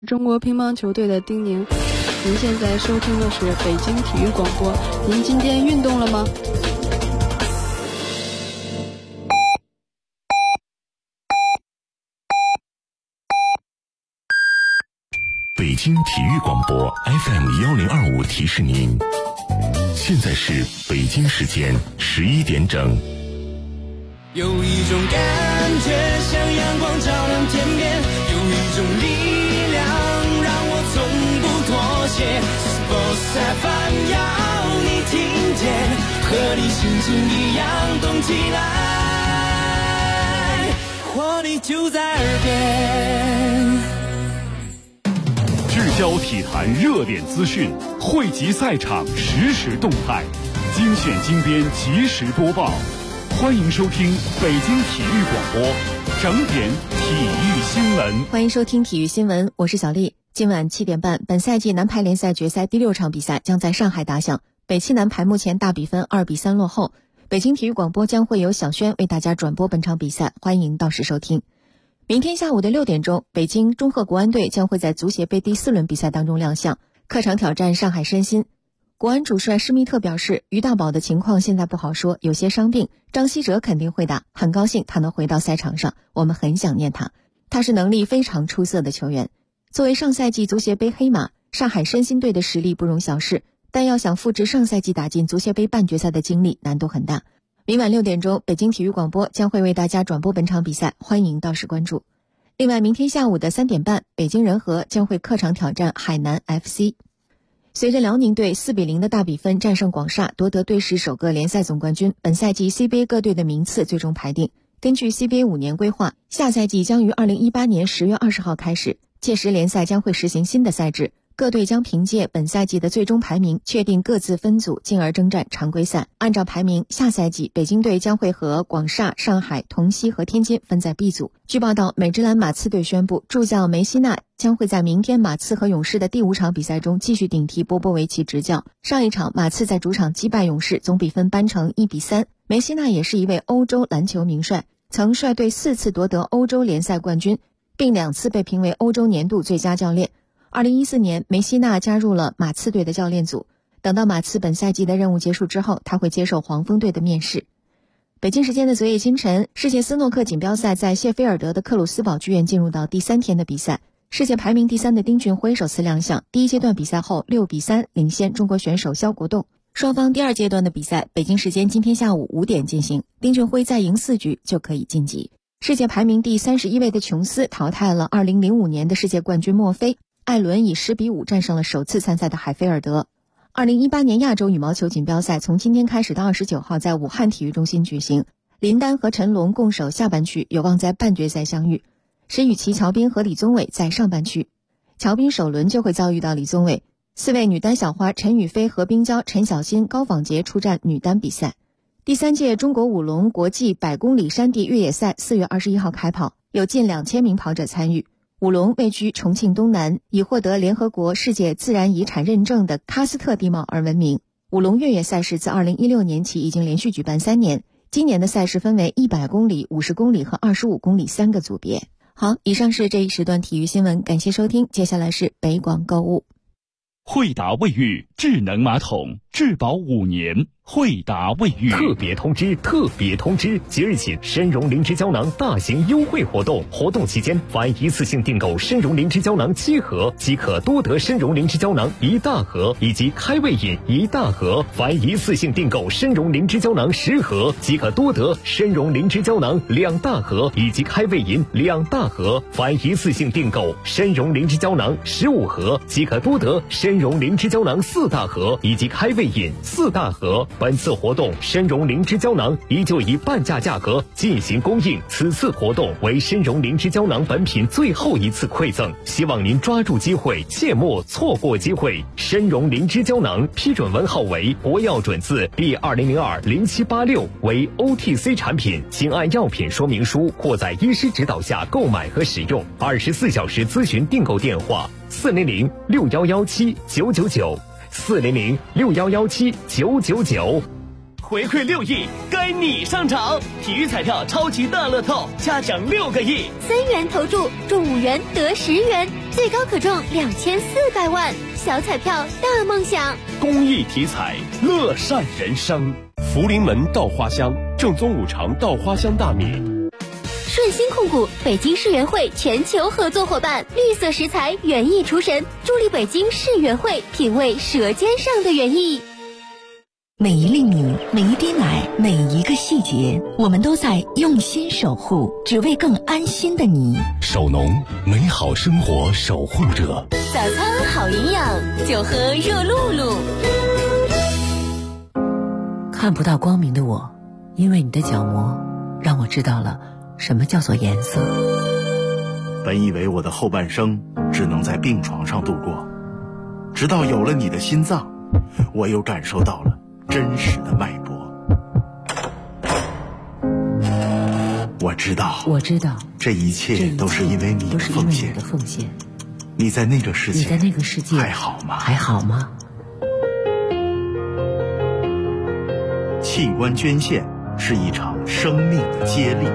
中国乒乓球队的丁宁，您现在收听的是北京体育广播。您今天运动了吗？ 北京体育广播 FM1025 提示您，现在是北京时间11点整。 有一种感觉像阳光照亮天边，有一种力量让我从不妥协。Sports FM 要你听见，和你心情一样动起来，活力就在耳边。 聚焦体坛热点资讯，汇集赛场实时动态，精选精编及时播报。欢迎收听北京体育广播整点体育新闻。 欢迎收听体育新闻，我是小丽。今晚7点半，本赛季男排联赛决赛第6场比赛将在上海打响。北七男排目前大比分2-3落后，北京体育广播将会由小轩为大家转播本场比赛，欢迎到时收听。明天下午的6点钟，北京中赫国安队将会在足协杯第4轮比赛当中亮相，客场挑战上海申鑫。国安主帅施密特表示，于大宝的情况现在不好说，有些伤病，张稀哲肯定会打，很高兴他能回到赛场上，我们很想念他，他是能力非常出色的球员。作为上赛季足协杯黑马，上海申鑫队的实力不容小视，但要想复制上赛季打进足协杯半决赛的经历，难度很大。明晚6点钟，北京体育广播将会为大家转播本场比赛，欢迎到时关注。另外，明天下午的3点半，北京人和将会客场挑战海南 FC。随着辽宁队4-0的大比分战胜广厦，夺得队史首个联赛总冠军，本赛季 CBA 各队的名次最终排定。根据 CBA 5年规划，下赛季将于2018年10月20号开始，届时联赛将会实行新的赛制，各队将凭借本赛季的最终排名确定各自分组，进而征战常规赛。按照排名，下赛季北京队将会和广厦、上海、同曦和天津分在 B 组。据报道，美职篮马刺队宣布，助教梅西纳将会在明天马刺和勇士的第5场比赛中继续顶替波波维奇执教。上一场马刺在主场击败勇士，总比分扳成1-3。梅西纳也是一位欧洲篮球名帅，曾率队4次夺得欧洲联赛冠军，并2次被评为欧洲年度最佳教练。2014年，梅西纳加入了马刺队的教练组。等到马刺本赛季的任务结束之后，他会接受黄蜂队的面试。北京时间的昨夜清晨，世界斯诺克锦标赛在谢菲尔德的克鲁斯堡剧院进入到第3天的比赛。世界排名第3的丁俊晖首次亮相，第一阶段比赛后6-3领先中国选手肖国栋。双方第2阶段的比赛，北京时间今天下午5点进行，丁俊晖再赢4局就可以晋级。世界排名第31位的琼斯淘汰了2005年的世界冠军墨菲，艾伦以10-5战胜了首次参赛的海菲尔德。2018年亚洲羽毛球锦标赛从今天开始到29号在武汉体育中心举行，林丹和陈龙共守下半区，有望在半决赛相遇。石宇奇、乔彬和李宗伟在上半区，乔彬首轮就会遭遇到李宗伟。4位女单小花陈雨菲、何冰娇、陈小欣、高仿洁出战女单比赛。第3届中国舞龙国际100公里山地越野赛4月21号开跑，有近2000名跑者参与。舞龙位居重庆东南，以获得联合国世界自然遗产认证的喀斯特地貌而闻名。舞龙越野赛事自2016年起已经连续举办3年，今年的赛事分为100公里、50公里和25公里3个组别。好，以上是这一时段体育新闻，感谢收听，接下来是北广购物。 惠达卫浴智能马桶，质保5年。惠达卫浴特别通知！即日起，参茸灵芝胶囊大型优惠活动，活动期间，凡一次性订购参茸灵芝胶囊7盒，即可多得参茸灵芝胶囊1大盒以及开胃饮1大盒；凡一次性订购参茸灵芝胶囊10盒，即可多得参茸灵芝胶囊2大盒以及开胃饮2大盒；凡一次性订购参茸灵芝胶囊15盒，即可多得参茸灵芝胶囊4大盒以及开胃饮4大盒。本次活动参茸灵芝胶囊依旧以半价价格进行供应，此次活动为参茸灵芝胶囊本品最后一次馈赠，希望您抓住机会，切莫错过机会。参茸灵芝胶囊批准文号为国药准字第20020786，为 OTC 产品，请按药品说明书或在医师指导下购买和使用。24小时咨询订购电话：400-6117-999，400-6117-999。 回馈6亿，该你上场！体育彩票超级大乐透，嘉奖6个亿， 3元投注中5元得10元。 最高可中2400万，小彩票大梦想。 公益体彩，乐善人生。福临门稻花香，正宗五常稻花香大米。 顺心控股北京世园会全球合作伙伴，绿色食材园艺厨神，助力北京世园会品味舌尖上的园艺。 每一粒米，每一滴奶，每一个细节，我们都在用心守护，只为更安心的你。 守农，美好生活守护者。 早餐好营养，就喝热露露。 看不到光明的我，因为你的角膜，让我知道了什么叫做颜色。 本以为我的后半生只能在病床上度过，直到有了你的心脏，我又感受到了真实的脉搏。我知道，这一切都是因为你的奉献。你在那个世界还好吗？器官捐献是一场生命的接力。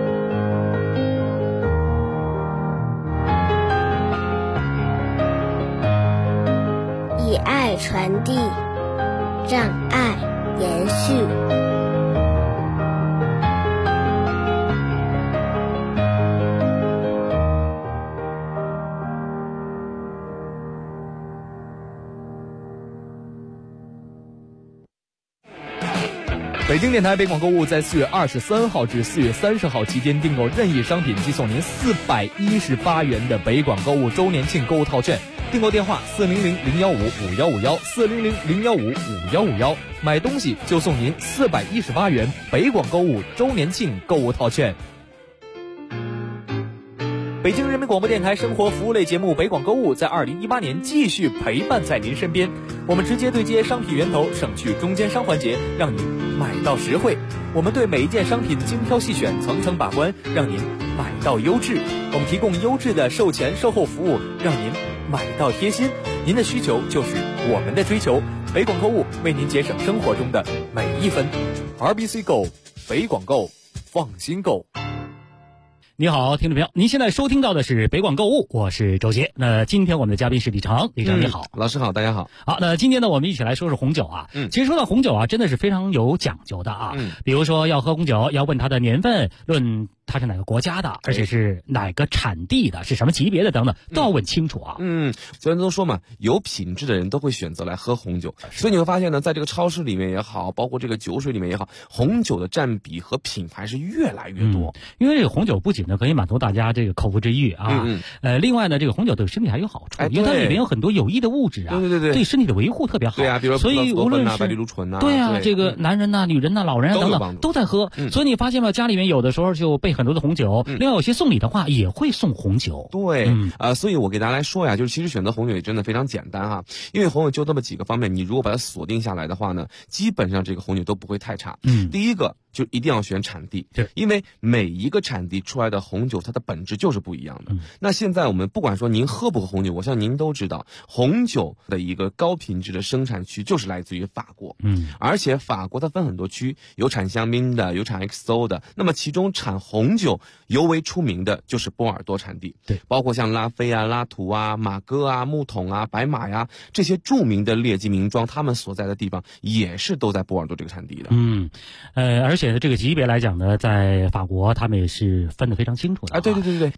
以爱传递，让爱延续。 北京电台北广购物在4月23号至4月30号期间订购任意商品即送您418元的北广购物周年庆购物套券。订购电话400-015-5151，400-015-5151，买东西就送您418元北广购物周年庆购物套券。北京人民广播电台生活服务类节目北广购物在2018年继续陪伴在您身边。我们直接对接商品源头，省去中间商环节，让您买到实惠。我们对每一件商品精挑细选，层层把关，让您买到优质。我们提供优质的售前售后服务，让您买到贴心。您的需求就是我们的追求。北广购物为您节省生活中的每一分。RBC Go， 北广购，放心购。 你好，听众朋友，您现在收听到的是北广购物，我是周杰。那今天我们的嘉宾是李成，李成你好。 老师好，大家好。 好，那今天呢，我们一起来说说红酒啊。其实说到红酒啊，真的是非常有讲究的啊。比如说要喝红酒，要问它的年份，论它是哪个国家的，而且是哪个产地的，是什么级别的等等，都要问清楚啊。 虽然都说嘛，有品质的人都会选择来喝红酒，所以你会发现呢，在这个超市里面也好，包括这个酒水里面也好，红酒的占比和品牌是越来越多。 因为这个红酒不仅呢可以满足大家这个口腹之欲啊，另外呢，这个红酒对身体还有好处，因为它里面有很多有益的物质啊，对身体的维护特别好。 对啊，比如所以无论是白藜芦醇啊， 对啊，这个男人呐、女人呐、老人啊等等都在喝。所以你发现吗？家里面有的时候就备很多的红酒，另外有些送礼的话也会送红酒。 对，所以我给大家来说呀，就是其实选择红酒也真的非常简单哈，因为红酒就那么几个方面，你如果把它锁定下来的话呢，基本上这个红酒都不会太差。第一个就一定要选产地，因为每一个产地出来的红酒它的本质就是不一样的。那现在我们不管说您喝不喝红酒，我相信您都知道，红酒的一个高品质的生产区就是来自于法国。而且法国它分很多区，有产香槟的，有产 XO 的，那么其中产红酒尤为出名的就是波尔多产地，包括像拉菲啊、拉图啊、马哥啊、木桶啊、白马呀这些著名的劣迹名庄，他们所在的地方也是都在波尔多这个产地的。 而且呢，这个级别来讲呢，在法国他们也是分得非常清楚的啊。 对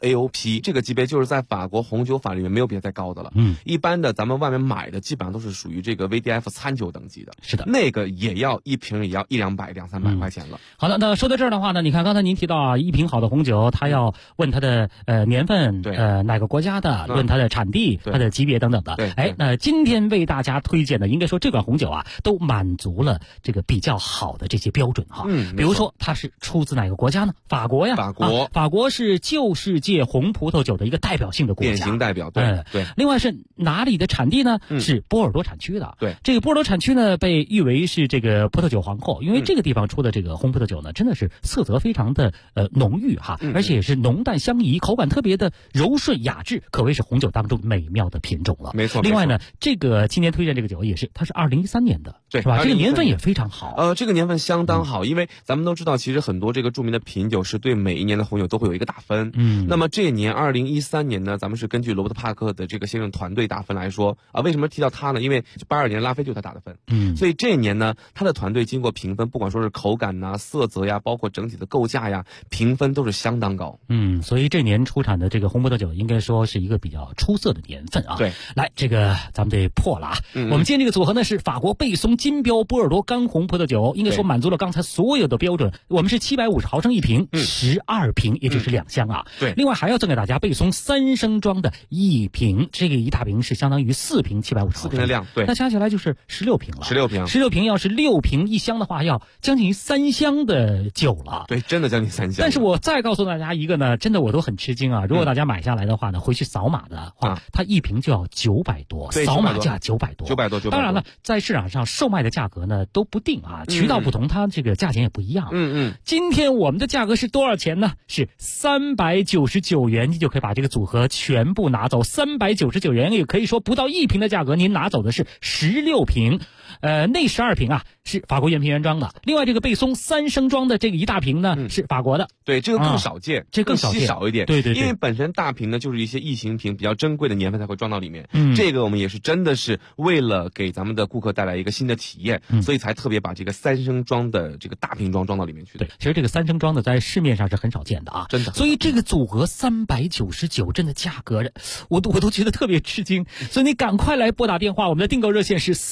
AOP 这个级别就是在法国红酒法里面没有比它再高的了。一般的咱们外面买的基本上都是属于这个 VDF 餐酒等级的。 是的， 那个也要一瓶也要100-200、200-300块钱了。 好的，那说到这儿的话呢，你看刚才您提到啊，一瓶好的红酒，它要问它的年份，哪个国家的，问它的产地，它的级别等等的。那今天为大家推荐的，应该说这款红酒啊，都满足了这个比较好的这些标准哈。比如说它是出自哪个国家呢？法国呀，法国是旧世界红葡萄酒的一个代表性的国家， 典型代表。对。 另外是哪里的产地呢？是波尔多产区的。 对， 这个波尔多产区呢，被誉为是这个葡萄酒皇后，因为这个地方出的这个红葡萄酒呢，真的是色泽非常的浓郁哈，而且也是浓淡相宜，口感特别的柔顺雅致，可谓是红酒当中美妙的品种了。 没错。 另外呢，这个今天推荐这个酒也是，它是2013年的， 对， 是吧？这个年份也非常好。 这个年份相当好，因为咱们都知道，其实很多这个著名的品酒师对每一年的红酒都会有一个打分。那么这一年2013年呢，咱们是根据罗伯特帕克的这个先生团队打分来说啊，为什么提到他呢？因为82年拉菲就是他打的分。所以这一年呢，他的团队经过评分，不管说是口感呐、色泽呀，包括整体的构架呀，评分都是相当高。 所以这年出产的这个红葡萄酒应该说是一个比较出色的年份啊。 对， 来，这个咱们得破了啊。我们今天这个组合呢是法国贝松金标波尔多干红葡萄酒，应该说满足了刚才所有的标准。我们是750毫升一瓶，12瓶，也就是2箱啊。 对， 另外还要赠给大家贝松3升装的一瓶，这个一大瓶是相当于4瓶750毫升。4 瓶的量，对， 那加起来就是16瓶了。 16 瓶要是6瓶1箱的话，要将近3箱的酒了。 对，真的将近3箱。 但是我再告诉大家一个呢，真的我都很吃惊啊！如果大家买下来的话呢，回去扫码的话，它一瓶就要900多，扫码价900多。 900多。 当然了，在市场上售卖的价格呢都不定啊，渠道不同，它这个价钱也不一样。今天我们的价格是多少钱呢？是399元，你就可以把这个组合全部拿走。399元也可以说不到1瓶的价格，您拿走的是16瓶。那12瓶啊是法国原瓶原装的，另外这个贝松3升装的这个一大瓶呢是法国的。 对，这个更少见， 这更稀少一点。 对， 因为本身大瓶呢就是一些异形瓶，比较珍贵的年份才会装到里面。这个我们也是真的是为了给咱们的顾客带来一个新的体验，所以才特别把这个3升装的这个大瓶装到里面去的。 对，其实这个3升装的在市面上是很少见的啊， 真的。 所以这个组合399，真的价格我都觉得特别吃惊。所以你赶快来拨打电话，我们的订购热线是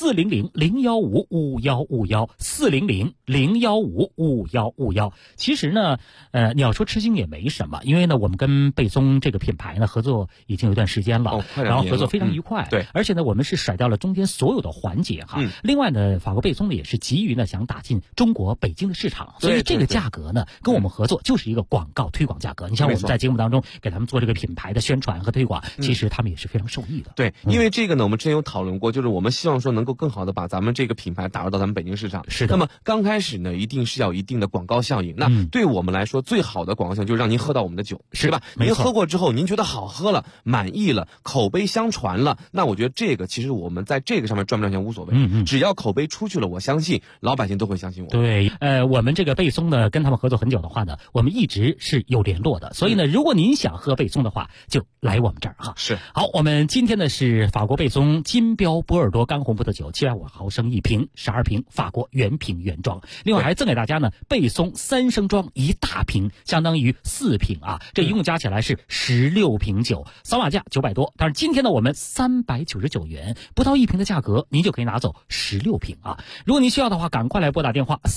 400-015-5151，400-015-5151。其实呢，你要说吃惊也没什么，因为呢，我们跟贝松这个品牌呢合作已经有一段时间了，然后合作非常愉快。 对， 而且呢，我们是甩掉了中间所有的环节哈。另外呢，法国贝松呢也是急于呢想打进中国北京的市场，所以这个价格呢跟我们合作就是一个广告推广价格。你像我们在节目当中给他们做这个品牌的宣传和推广，其实他们也是非常受益的。 对，因为这个呢，我们之前有讨论过，就是我们希望说能够更好的把咱们这个品牌打入到咱们北京市场。 是的。 那么刚开始呢，一定是要有一定的广告效应。那对我们来说，最好的广告效应就是让您喝到我们的酒，是吧？您喝过之后，您觉得好喝了，满意了，口碑相传了，那我觉得这个其实我们在这个上面赚不赚钱无所谓。只要口碑出去了，我相信老百姓都会相信我。 对，我们这个贝松呢，跟他们合作很久的话呢，我们一直是有联络的。所以呢，如果您想喝贝松的话，就来我们这儿哈。 是。 好，我们今天呢是法国贝松金标波尔多干红葡萄酒，750毫升一瓶，12瓶，法国原瓶原装。另外还赠给大家呢贝松3升装一大瓶，相当于4瓶啊，这一共加起来是16瓶酒，扫码价900多。但是今天呢，我们399元，不到1瓶的价格，您就可以拿走16瓶啊。如果您需要的话，赶快来拨打电话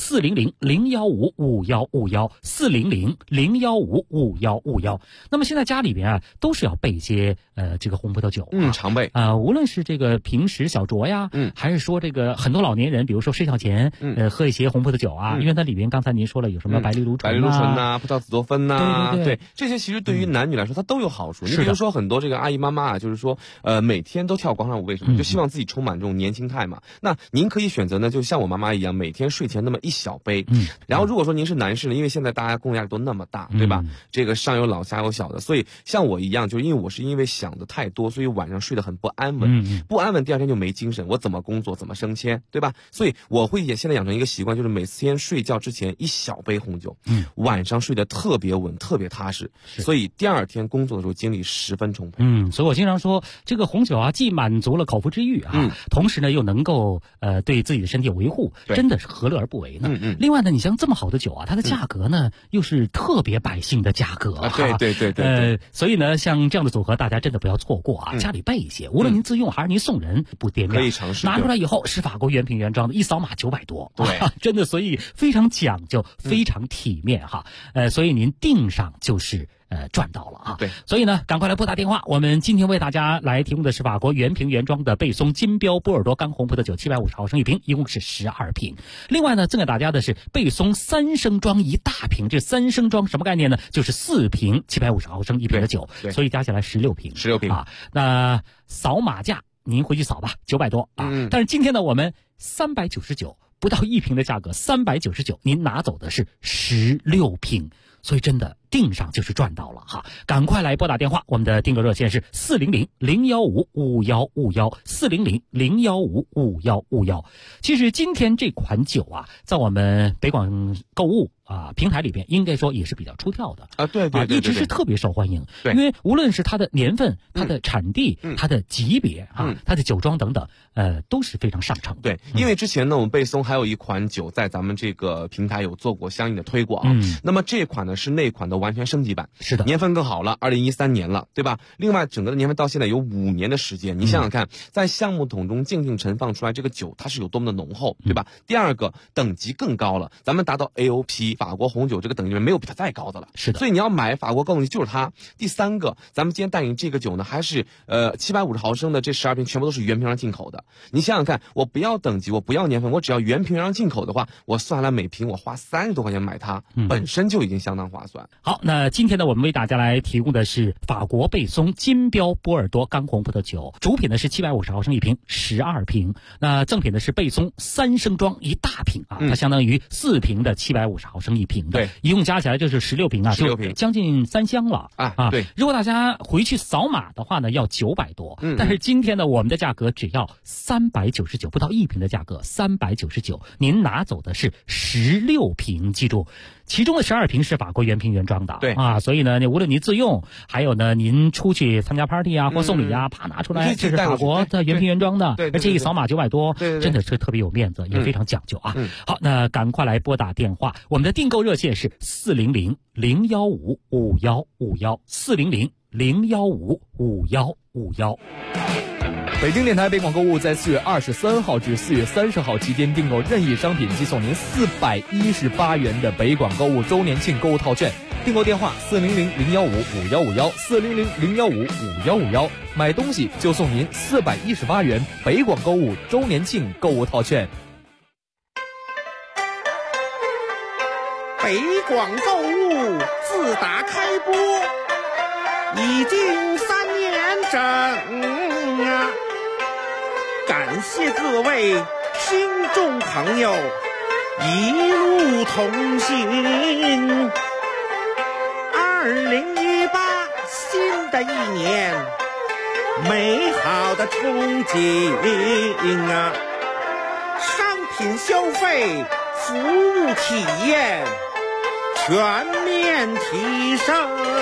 400-015-5151，400-015-5151。那么现在家里边啊，都是要备一些这个红葡萄酒， 常备无论是这个平时小酌呀，还是说这个很多老年人，比如说睡觉前，喝一些红葡萄酒啊，因为它里边刚才您说了有什么白藜芦醇呐、葡萄紫多酚呐， 对， 这些其实对于男女来说它都有好处。你比如说很多这个阿姨妈妈啊，就是说每天都跳广场舞，为什么？就希望自己充满这种年轻态嘛。那您可以选择呢，就像我妈妈一样，每天睡前那么1小杯。然后如果说您是男士呢，因为现在大家工作压力都那么大，对吧？这个上有老下有小的，所以像我一样，就是因为想的太多，所以晚上睡得很不安稳，不安稳，第二天就没精神，我怎么工作，怎么升迁，对吧？所以我会现在养成一个习惯，就是每天睡觉之前1小杯红酒，晚上睡得特别稳，特别踏实，所以第二天工作的时候精力十分充沛。 所以我经常说，这个红酒啊，既满足了口腹之欲啊，同时呢又能够对自己的身体有维护，真的是何乐而不为呢？另外呢，你像这么好的酒啊，它的价格呢又是特别百姓的价格， 对， 所以呢，像这样的组合，大家真的不要错过啊！家里备一些，无论您自用还是您送人，不掂量， 可以尝试。 拿出来以后是法国原瓶原装的，一扫码900多， 对， 真的，所以非常讲究，非常体面哈。所以您订上就是赚到了啊！ 对， 所以呢，赶快来拨打电话。我们今天为大家来提供的是法国原瓶原装的贝松金标波尔多干红葡萄酒，750毫升一瓶，一共是12瓶。另外呢，赠给大家的是贝松3升装一大瓶，这3升装什么概念呢？就是4瓶750毫升一瓶的酒，所以加起来16瓶啊。那扫码价您回去扫吧，900多啊。但是今天呢，我们399不到1瓶的价格，399您拿走的是16瓶，所以真的订上就是赚到了哈！赶快来拨打电话，我们的订购热线是400-015-5151，400-015-5151。其实今天这款酒啊，在我们北广购物平台里边应该说也是比较出挑的啊，对， 一直是特别受欢迎。因为无论是它的年份、它的产地、它的级别它的酒庄等等，都是非常上乘的。 对，因为之前呢，我们贝松还有一款酒在咱们这个平台有做过相应的推广。那么这款呢是那款的完全升级版， 是的， 年份更好了，2013年了，对吧？另外整个的年份到现在有5年的时间，你想想看，在橡木桶中静静陈放出来这个酒，它是有多么的浓厚，对吧？第二个等级更高了，咱们达到 AOP 法国红酒这个等级没有比它再高的了， 是的。 所以你要买法国高等级就是它。第三个，咱们今天带你这个酒呢，还是750毫升的这12瓶全部都是原瓶上进口的。你想想看，我不要等级，我不要年份，我只要原瓶上进口的话，我算下来每瓶我花30多块钱买它，本身就已经相当划算。 好，那今天呢，我们为大家来提供的是法国贝松金标波尔多干红葡萄酒，主品呢是750毫升一瓶，12瓶。那赠品呢是贝松3升装一大瓶它相当于4瓶的750毫升一瓶的， 对， 一共加起来就是16瓶 16瓶， 将近3箱了对。 如果大家回去扫码的话呢，要900多，但是今天呢，我们的价格只要399，不到1瓶的价格399，您拿走的是16瓶，记住。其中的12瓶是法国原瓶原装的， 对所以呢，无论您自用，还有呢，您出去参加 party 或送礼啪拿出来，这是法国的原瓶原装的，而且一扫码900多，真的是特别有面子，也非常讲究好，那赶快来拨打电话，我们的订购热线是400-015-5151，400-015-5151。 北京电台北广购物在4月23号至4月30号期间订购任意商品即送您418元的北广购物周年庆购物套券。订购电话400-015-5151，400-015-5151，买东西就送您418元北广购物周年庆购物套券。 北广购物自打开播已经3年整感谢各位听众朋友一路同行。2018新的一年，美好的憧憬商品消费，服务体验全面提升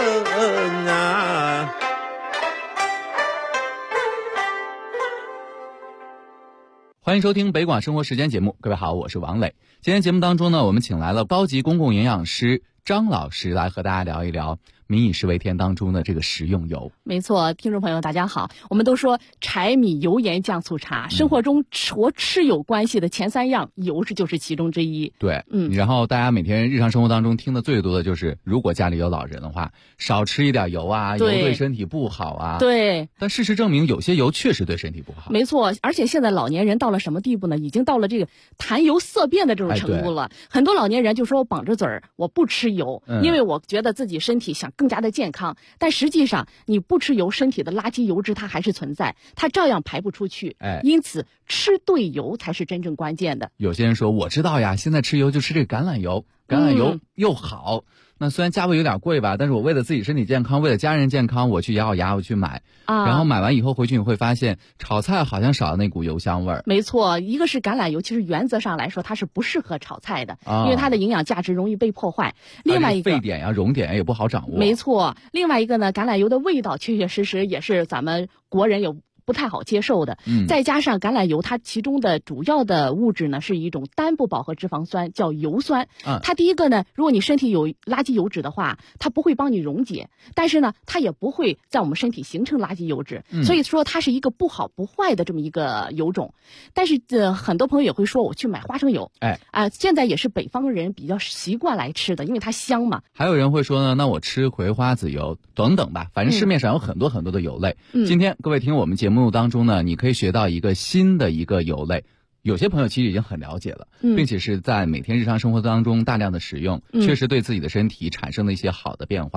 欢迎收听北广生活时间节目，各位好，我是王磊。今天节目当中呢，我们请来了高级公共营养师张老师来和大家聊一聊民以食为天当中的这个食用油。 没错，听众朋友大家好，我们都说柴米油盐酱醋茶，生活中和吃有关系的前3样，油就是其中之一。 对，然后大家每天日常生活当中听的最多的就是，如果家里有老人的话，少吃一点油油对身体不好对， 但事实证明，有些油确实对身体不好。 没错，而且现在老年人到了什么地步呢？已经到了这个谈油色变的这种程度了。很多老年人就说我绑着嘴儿，我不吃油，因为我觉得自己身体想更加的健康。但实际上，你不吃油，身体的垃圾油脂它还是存在，它照样排不出去。因此吃对油才是真正关键的。 有些人说我知道呀，现在吃油就吃这个橄榄油，橄榄油又好。那虽然价位有点贵吧，但是我为了自己身体健康，为了家人健康，我去咬咬牙我去买然后买完以后回去你会发现炒菜好像少了那股油香味儿。 没错，一个是橄榄油，其实原则上来说它是不适合炒菜的，因为它的营养价值容易被破坏。另外一个沸点熔点也不好掌握。 没错，另外一个呢，橄榄油的味道确确实实也是咱们国人有不太好接受的，再加上橄榄油它其中的主要的物质呢是一种单不饱和脂肪酸，叫油酸。它第一个呢，如果你身体有垃圾油脂的话，它不会帮你溶解，但是呢它也不会在我们身体形成垃圾油脂，所以说它是一个不好不坏的这么一个油种。但是很多朋友也会说我去买花生油，现在也是北方人比较习惯来吃的，因为它香嘛。 还有人会说呢，那我吃葵花籽油等等吧，反正市面上有很多很多的油类。今天各位听我们节目当中呢，你可以学到一个新的一个油类，有些朋友其实已经很了解了，并且是在每天日常生活当中大量的使用，确实对自己的身体产生了一些好的变化。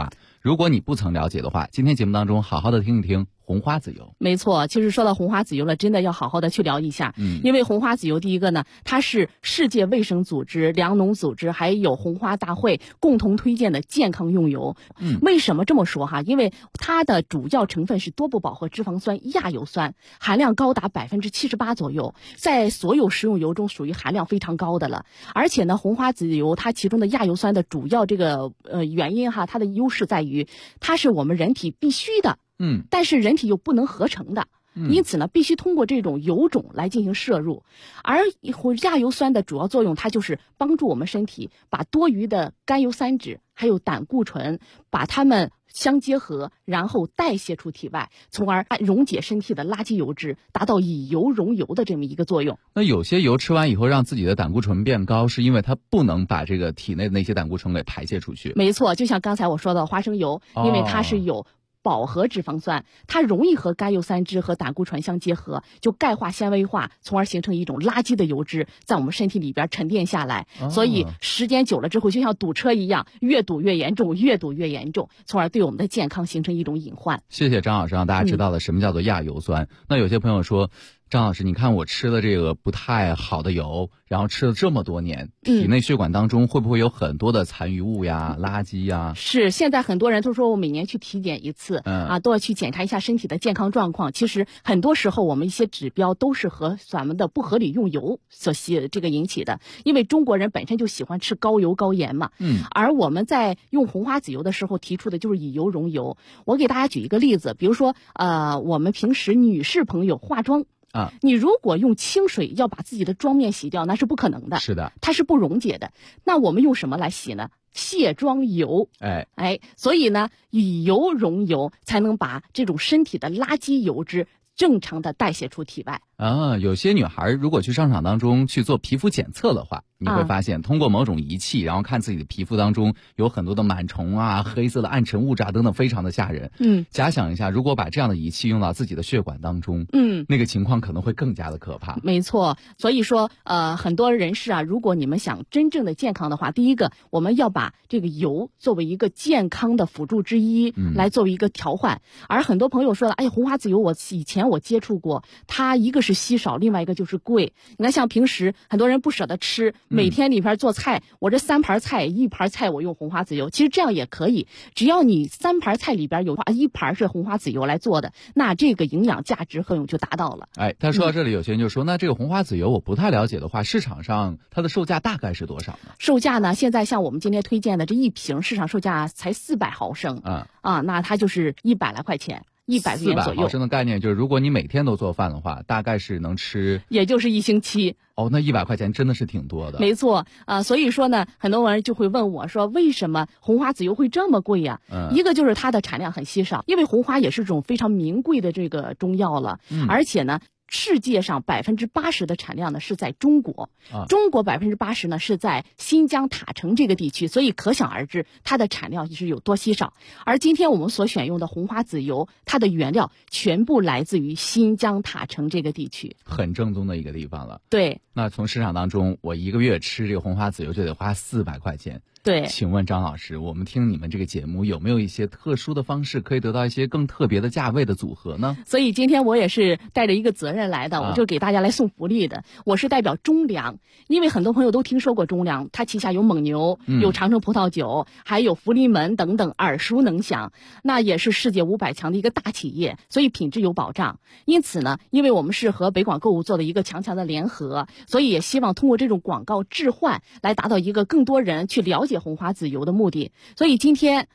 如果你不曾了解的话，今天节目当中好好的听一听红花籽油。 没错，其实说到红花籽油了，真的要好好的去聊一下。因为红花籽油第一个呢，它是世界卫生组织、粮农组织还有红花大会共同推荐的健康用油。为什么这么说哈？因为它的主要成分是多不饱和脂肪酸亚油酸，含量高达78%左右，在所有食用油中属于含量非常高的了。而且呢，红花籽油它其中的亚油酸的主要这个原因哈，它的优势在于它是我们人体必须的。但是人体又不能合成的，因此呢，必须通过这种油种来进行摄入。而亚油酸的主要作用，它就是帮助我们身体把多余的甘油三酯还有胆固醇，把它们相结合，然后代谢出体外，从而溶解身体的垃圾油脂，达到以油溶油的这么一个作用。 那有些油吃完以后让自己的胆固醇变高，是因为它不能把这个体内的那些胆固醇给排泄出去。 没错，就像刚才我说的花生油，因为它是有饱和脂肪酸，它容易和甘油三酯和胆固醇相结合，就钙化纤维化，从而形成一种垃圾的油脂在我们身体里边沉淀下来。所以时间久了之后，就像堵车一样，越堵越严重，越堵越严重，从而对我们的健康形成一种隐患。 谢谢张老师让大家知道了什么叫做亚油酸。那有些朋友说，张老师，你看我吃的这个不太好的油，然后吃了这么多年，体内血管当中会不会有很多的残余物呀、垃圾呀？ 是，现在很多人都说我每年去体检一次，都要去检查一下身体的健康状况。其实很多时候我们一些指标都是和咱们的不合理用油所引起的，因为中国人本身就喜欢吃高油高盐嘛。而我们在用红花籽油的时候提出的就是以油溶油。我给大家举一个例子，比如说我们平时女士朋友化妆。你如果用清水要把自己的妆面洗掉，那是不可能的。 是的， 它是不溶解的。那我们用什么来洗呢？卸妆油。所以呢，以油溶油才能把这种身体的垃圾油脂正常的代谢出体外。 有些女孩如果去商场当中去做皮肤检测的话，你会发现通过某种仪器，然后看自己的皮肤当中有很多的螨虫啊、黑色的暗沉物质啊等等，非常的吓人。假想一下，如果把这样的仪器用到自己的血管当中，那个情况可能会更加的可怕。 没错，所以说很多人士啊，如果你们想真正的健康的话，第一个我们要把这个油作为一个健康的辅助之一，来作为一个调换。而很多朋友说了，红花籽油我以前我接触过，它一个是稀少，另外一个就是贵。你看像平时很多人不舍得吃，每天里边做菜，我这3盘菜1盘菜我用红花籽油，其实这样也可以，只要你3盘菜里边有1盘是红花籽油来做的，那这个营养价值和用就达到了。 他说到这里，有些人就说，那这个红花籽油我不太了解的话，市场上它的售价大概是多少呢？ 售价呢，现在像我们今天推荐的这一瓶市场售价才400毫升，那它就是100来块钱。100元左右。 400毫升的概念就是，如果你每天都做饭的话，大概是能吃， 也就是1星期。 那100块钱真的是挺多的。 没错，所以说呢，很多人就会问我说，为什么红花籽油会这么贵呀？一个就是它的产量很稀少，因为红花也是种非常名贵的这个中药了，而且呢，世界上80%的产量呢是在中国，中国80%呢是在新疆塔城这个地区，所以可想而知它的产量是有多稀少。而今天我们所选用的红花籽油，它的原料全部来自于新疆塔城这个地区， 很正宗的一个地方了。 对， 那从市场当中，我1个月吃这个红花籽油就得花400块钱。 对， 请问张老师，我们听你们这个节目有没有一些特殊的方式可以得到一些更特别的价位的组合呢？ 所以今天我也是带着一个责任来的，我就给大家来送福利的。我是代表中粮，因为很多朋友都听说过中粮，它旗下有蒙牛，有长城葡萄酒，还有福临门等等耳熟能详，那也是世界500强的一个大企业，所以品质有保障。因此呢，因为我们是和北广购物做的一个强的联合，所以也希望通过这种广告置换来达到一个更多人去了解红花籽油的目的。所以今天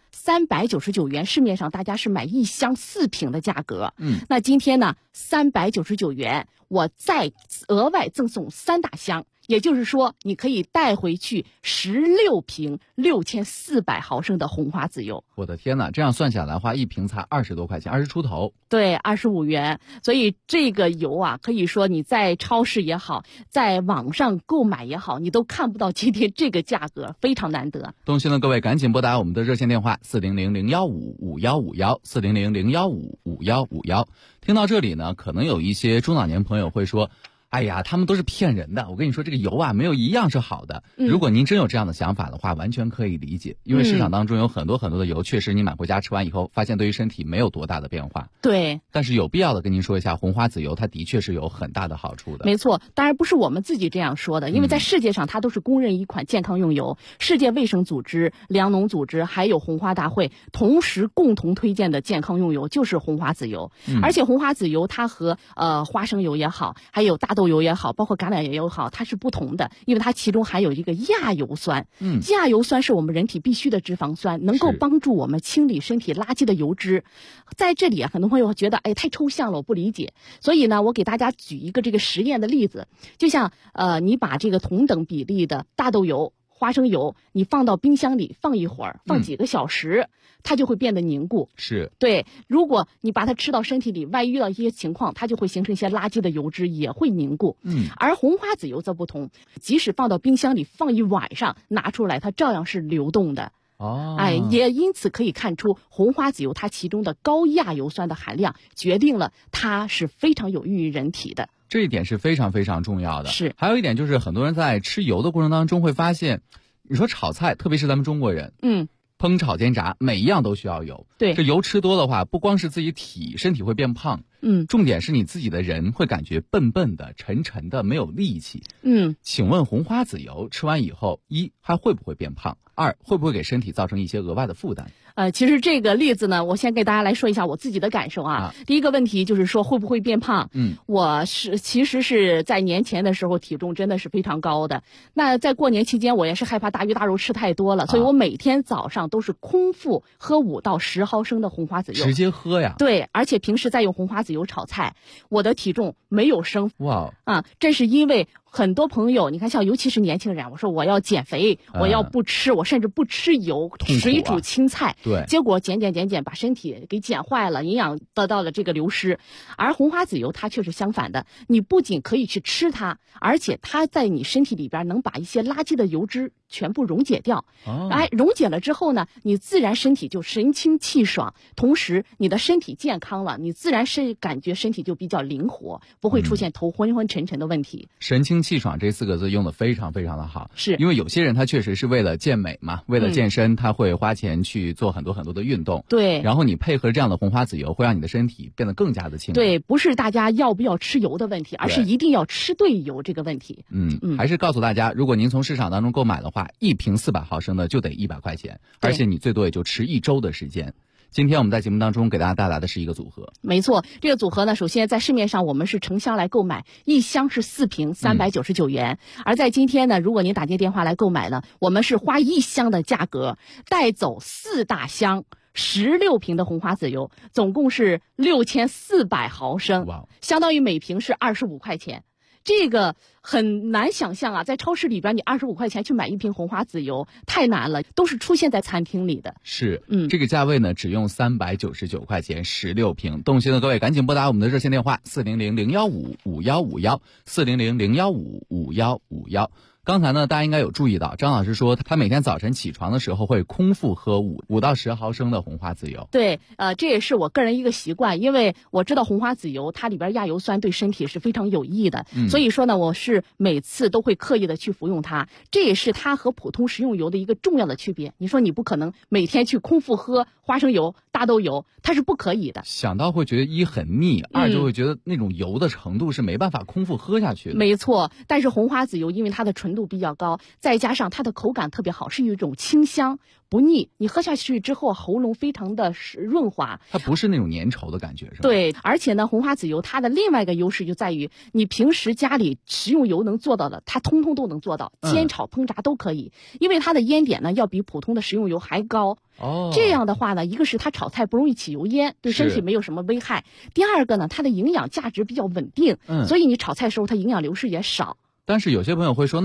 399元，市面上大家是买1箱4瓶的价格，那今天呢399元，我再额外赠送3大箱，也就是说你可以带回去16瓶6400毫升的红花籽油。 我的天哪，这样算下来的话，一瓶才20多块钱，20出头。 对，25元。所以这个油啊，可以说你在超市也好，在网上购买也好，你都看不到今天这个价格，非常难得。 动心的各位赶紧拨打我们的热线电话400-015-5151，400-015-5151。听到这里呢，可能有一些中老年朋友会说， 哎呀，他们都是骗人的。我跟你说，这个油啊，没有一样是好的。如果您真有这样的想法的话，完全可以理解。因为市场当中有很多很多的油，确实你买回家吃完以后，发现对于身体没有多大的变化。 对。 但是有必要的跟您说一下，红花籽油它的确是有很大的好处的。 没错，当然不是我们自己这样说的，因为在世界上它都是公认一款健康用油。世界卫生组织、粮农组织还有红花大会同时共同推荐的健康用油就是红花籽油。而且红花籽油它和花生油也好，还有大豆油也好，包括橄榄油也好，它是不同的，因为它其中含有一个亚油酸。亚油酸是我们人体必需的脂肪酸，能够帮助我们清理身体垃圾的油脂。在这里很多朋友觉得太抽象了，我不理解。所以呢，我给大家举一个这个实验的例子，就像你把这个同等比例的大豆油、花生油，你放到冰箱里放一会儿，放几个小时，它就会变得凝固。 是。 对，如果你把它吃到身体里，万一遇到一些情况，它就会形成一些垃圾的油脂，也会凝固。而红花籽油则不同，即使放到冰箱里放一晚上，拿出来它照样是流动的。也因此可以看出，红花籽油它其中的高亚油酸的含量，决定了它是非常有益于人体的。 这一点是非常非常重要的。 是。 还有一点就是，很多人在吃油的过程当中会发现，你说炒菜，特别是咱们中国人，烹炒煎炸，每一样都需要油。 对。 这油吃多的话，不光是自己身体会变胖，重点是你自己的人会感觉笨笨的、沉沉的，没有力气。请问红花籽油吃完以后，一还会不会变胖？二会不会给身体造成一些额外的负担？ 其实这个例子呢，我先给大家来说一下我自己的感受啊。第一个问题就是说会不会变胖？我其实是在年前的时候体重真的是非常高的。那在过年期间，我也是害怕大鱼大肉吃太多了，所以我每天早上都是空腹喝5到10毫升的红花籽油。 直接喝呀？ 对，而且平时再用红花籽油炒菜，我的体重没有升。 哇！ 这是因为很多朋友，你看像尤其是年轻人，我说我要减肥，我要不吃，我甚至不吃油，水煮青菜。 对， 结果减，把身体给减坏了，营养得到了这个流失。而红花籽油它却是相反的，你不仅可以去吃它，而且它在你身体里边能把一些垃圾的油脂全部溶解掉。溶解了之后呢，你自然身体就神清气爽，同时你的身体健康了，你自然是感觉身体就比较灵活，不会出现头昏昏沉沉的问题。 神清气爽这4个字用的非常非常的好。 是。 因为有些人他确实是为了健美嘛，为了健身，他会花钱去做很多很多的运动。 对。 然后你配合这样的红花籽油，会让你的身体变得更加的轻。 对，不是大家要不要吃油的问题，而是一定要吃对油这个问题。 还是告诉大家，如果您从市场当中购买的话，1瓶400毫升的就得100块钱，而且你最多也就吃1周的时间。今天我们在节目当中给大家带来的是一个组合。 没错，这个组合呢，首先在市面上我们是成箱来购买，一箱是4瓶，399元。而在今天呢，如果您打进电话来购买呢，我们是花1箱的价格带走4大箱16瓶的红花籽油，总共是6400毫升，相当于每瓶是25块钱。这个很难想象啊，在超市里边你25块钱去买1瓶红花籽油太难了，都是出现在餐厅里的。 是，这个价位呢只用399块钱16瓶。动心的各位赶紧拨打我们的热线电话400-015-5151，400-015-5151。刚才呢，大家应该有注意到，张老师说他每天早晨起床的时候会空腹喝5到10毫升的红花籽油。 对，这也是我个人一个习惯，因为我知道红花籽油它里边亚油酸对身体是非常有益的，所以说呢，我是每次都会刻意的去服用它，这也是它和普通食用油的一个重要的区别。你说你不可能每天去空腹喝花生油、大豆油，它是不可以的。 想到会觉得一很腻，二就会觉得那种油的程度是没办法空腹喝下去的。 没错，但是红花籽油因为它的纯度比较高，再加上它的口感特别好，是一种清香不腻，你喝下去之后喉咙非常的润滑， 它不是那种粘稠的感觉，是吧？ 对，而且呢，红花籽油它的另外一个优势就在于你平时家里食用油能做到的，它通通都能做到，煎炒烹炸都可以，因为它的烟点呢要比普通的食用油还高。这样的话呢，一个是它炒菜不容易起油烟，对身体没有什么危害；第二个呢，它的营养价值比较稳定，所以你炒菜的时候它营养流失也少。 但是有些朋友会说，那它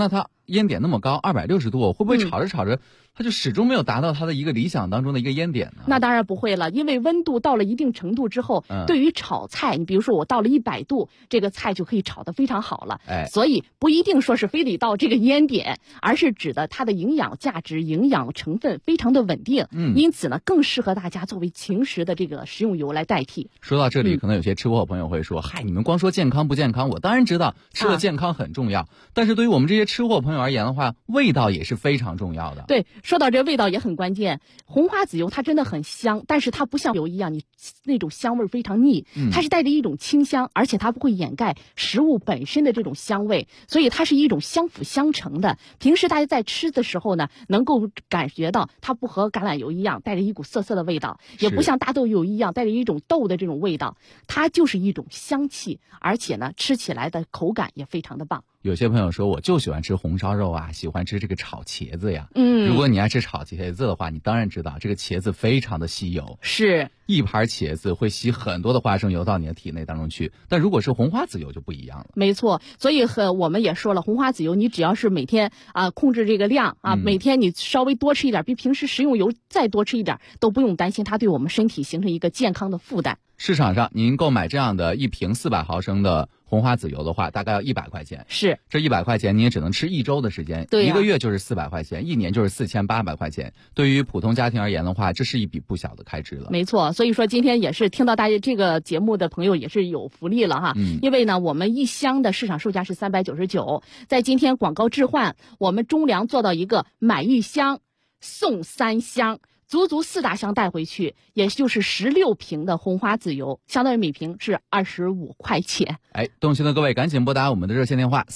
烟点那么高，260度，会不会炒着炒着它就始终没有达到它的一个理想当中的一个烟点呢？ 那当然不会了，因为温度到了一定程度之后，对于炒菜，你比如说我到了100度，这个菜就可以炒得非常好了。所以不一定说是非得到这个烟点，而是指的它的营养价值、营养成分非常的稳定。因此呢，更适合大家作为情食的这个食用油来代替。 说到这里，可能有些吃货朋友会说：“嗨，你们光说健康不健康，我当然知道吃的健康很重要，但是对于我们这些吃货朋友而言的话，味道也是非常重要的。” 对，说到这味道也很关键。红花籽油它真的很香，但是它不像油一样，你那种香味非常腻，它是带着一种清香，而且它不会掩盖食物本身的这种香味，所以它是一种相辅相成的。平时大家在吃的时候呢，能够感觉到它不和橄榄油一样带着一股涩涩的味道，也不像大豆油一样带着一种豆的这种味道，它就是一种香气，而且呢吃起来的口感也非常的棒。 有些朋友说，我就喜欢吃红烧肉啊，喜欢吃这个炒茄子呀。如果你爱吃炒茄子的话，你当然知道这个茄子非常的吸油， 是一盘茄子会吸很多的花生油到你的体内当中去。但如果是红花籽油就不一样了。 没错，所以我们也说了，红花籽油你只要是每天控制这个量每天你稍微多吃一点，比平时食用油再多吃一点，都不用担心它对我们身体形成一个健康的负担。 市场上您购买这样的一瓶400毫升的红花籽油的话，大概要100块钱。 是， 这100块钱你也只能吃1周的时间， 对 1个月就是400块钱，1年就是4800块钱。对于普通家庭而言的话，这是一笔不小的开支了。 没错，所以说今天也是听到大家这个节目的朋友也是有福利了哈。因为呢，我们一箱的市场售价是399，在今天广告置换，我们中粮做到一个买1箱送3箱。足足4大箱带回去，也就是16瓶的红花籽油，相当于每瓶是25块钱。 动心的各位赶紧拨打我们的热线电话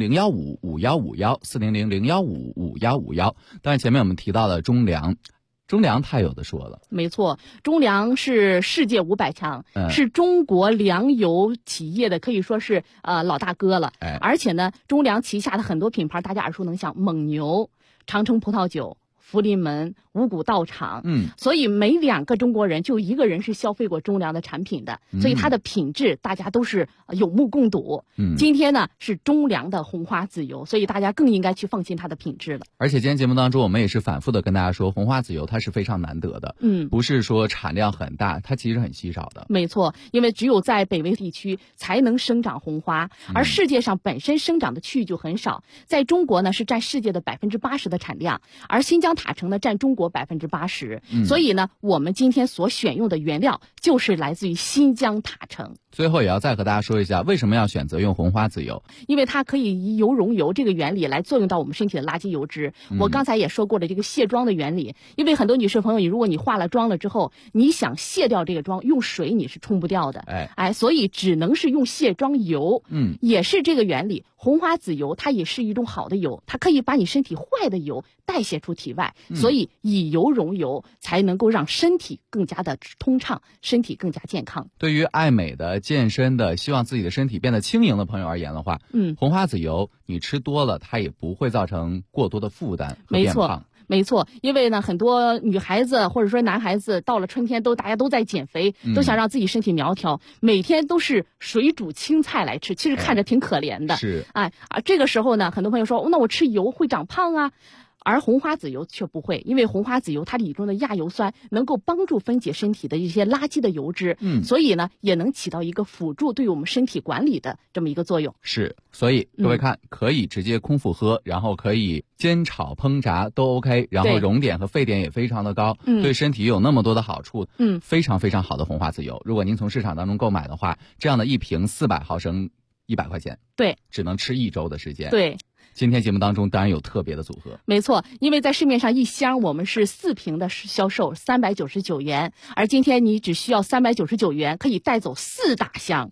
400-015-5151，400-015-5151。当然前面我们提到了中粮太有的说了。 没错，中粮是世界500强，是中国粮油企业的可以说是老大哥了。而且呢，中粮旗下的很多品牌大家耳熟能详，蒙牛、长城葡萄酒、福临门、五谷道场，所以每2个中国人就1个人是消费过中粮的产品的，所以它的品质大家都是有目共睹。今天呢是中粮的红花籽油，所以大家更应该去放心它的品质了。 而且今天节目当中我们也是反复的跟大家说，红花籽油它是非常难得的，不是说产量很大，它其实很稀少的。 没错，因为只有在北纬地区才能生长红花，而世界上本身生长的区域就很少，在中国呢是占世界的80%的产量，而新疆塔城呢占中国80%，所以呢我们今天所选用的原料就是来自于新疆塔城。 最后也要再和大家说一下，为什么要选择用红花籽油？ 因为它可以以油溶油这个原理来作用到我们身体的垃圾油脂。我刚才也说过了这个卸妆的原理，因为很多女士朋友，如果你化了妆了之后，你想卸掉这个妆，用水你是冲不掉的，所以只能是用卸妆油。也是这个原理。红花籽油它也是一种好的油，它可以把你身体坏的油代谢出体外，所以以油溶油才能够让身体更加的通畅，身体更加健康。 对于爱美的、健身的，希望自己的身体变得轻盈的朋友而言的话，红花籽油你吃多了，它也不会造成过多的负担和变胖。 没错，因为呢，很多女孩子或者说男孩子到了春天大家都在减肥，都想让自己身体苗条，每天都是水煮青菜来吃，其实看着挺可怜的。 是， 这个时候呢，很多朋友说，那我吃油会长胖啊。而红花籽油却不会，因为红花籽油它里中的亚油酸能够帮助分解身体的一些垃圾的油脂，所以呢也能起到一个辅助对我们身体管理的这么一个作用。 是，所以各位看，可以直接空腹喝，然后可以煎炒烹炸都 OK， 然后熔点和沸点也非常的高，对身体有那么多的好处，非常非常好的红花籽油。如果您从市场当中购买的话，这样的一瓶400毫升100块钱， 对， 只能吃1周的时间。 对。 今天节目当中当然有特别的组合， 没错，因为在市面上一箱我们是4瓶的销售399元，而今天你只需要399元可以带走4大箱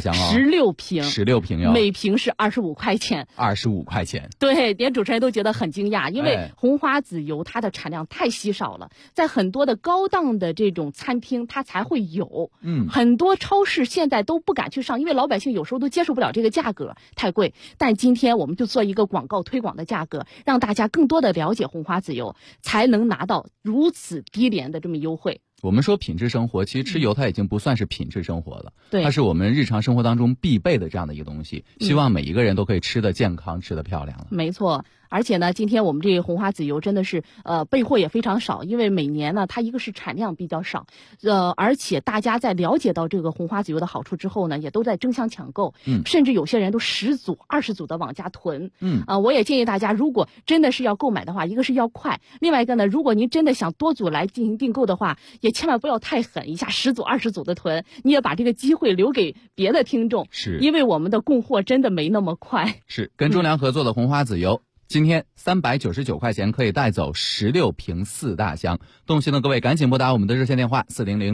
，16瓶哟， 每瓶是25块钱 ，25块钱。 对，连主持人都觉得很惊讶，因为红花籽油它的产量太稀少了，在很多的高档的这种餐厅它才会有，很多超市现在都不敢去上，因为老百姓有时候都接受不了这个价格太贵，但今天我们就做一个广告推广的价格，让大家更多的了解红花籽油，才能拿到如此低廉的这么优惠。 我们说品质生活，其实吃油它已经不算是品质生活了， 对， 它是我们日常生活当中必备的这样的一个东西。希望每一个人都可以吃得健康，吃得漂亮了。 没错。 而且呢，今天我们这个红花籽油真的是备货也非常少，因为每年呢，它一个是产量比较少，而且大家在了解到这个红花籽油的好处之后呢，也都在争相抢购，甚至有些人都10组、20组的往家囤。我也建议大家，如果真的是要购买的话，一个是要快，另外一个呢，如果您真的想多组来进行订购的话，也千万不要太狠，一下10组、20组的囤，你也把这个机会留给别的听众， 是因为我们的供货真的没那么快。 是跟中粮合作的红花籽油。今天399块钱可以带走16瓶4大箱，动心的各位赶紧拨打我们的热线电话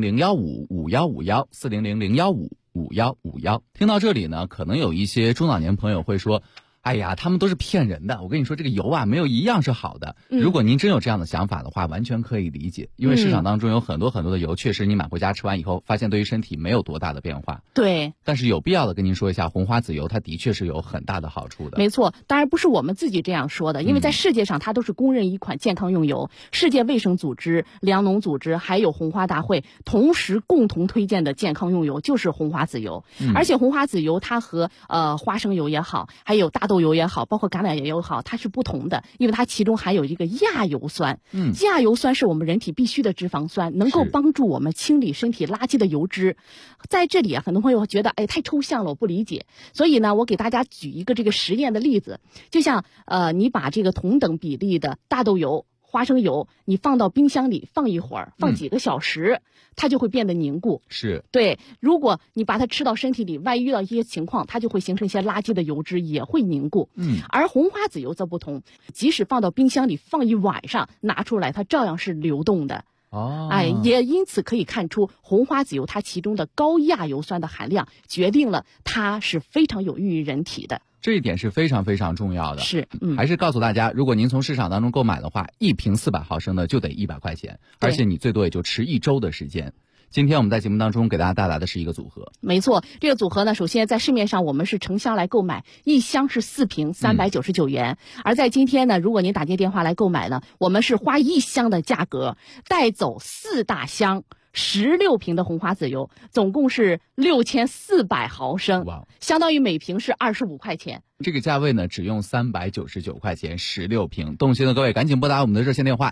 400-015-5151，400-015-5151。听到这里呢，可能有一些中老年朋友会说，哎呀，他们都是骗人的。我跟你说，这个油啊，没有一样是好的。如果您真有这样的想法的话，完全可以理解。因为市场当中有很多很多的油，确实你买回家吃完以后，发现对于身体没有多大的变化。 对。 但是有必要的跟您说一下，红花籽油它的确是有很大的好处的。 没错，当然不是我们自己这样说的，因为在世界上它都是公认一款健康用油。世界卫生组织、粮农组织还有红花大会同时共同推荐的健康用油就是红花籽油。而且红花籽油它和花生油也好，还有大豆油也好，包括橄榄油也好，它是不同的，因为它其中含有一个亚油酸。亚油酸是我们人体必须的脂肪酸，能够帮助我们清理身体垃圾的油脂。在这里啊，很多朋友觉得太抽象了，我不理解。所以呢，我给大家举一个这个实验的例子，就像你把这个同等比例的大豆油、花生油，你放到冰箱里放一会儿，放几个小时，它就会变得凝固。 是。 对，如果你把它吃到身体里，万一遇到一些情况，它就会形成一些垃圾的油脂，也会凝固。而红花籽油则不同，即使放到冰箱里放一晚上，拿出来它照样是流动的。也因此可以看出，红花籽油它其中的高亚油酸的含量，决定了它是非常有益于人体的。 这一点是非常非常重要的。 是， 还是告诉大家，如果您从市场当中购买的话，1瓶400毫升的就得100块钱，而且你最多也就吃1周的时间。今天我们在节目当中给大家带来的是一个组合。 没错，这个组合呢，首先在市面上我们是成箱来购买，一箱是4瓶，399元。而在今天呢，如果您打进电话来购买呢，我们是花1箱的价格带走4大箱16瓶的红花籽油，总共是6400毫升，相当于每瓶是25块钱。 这个价位呢，只用399块钱16瓶。动心的各位赶紧拨打我们的热线电话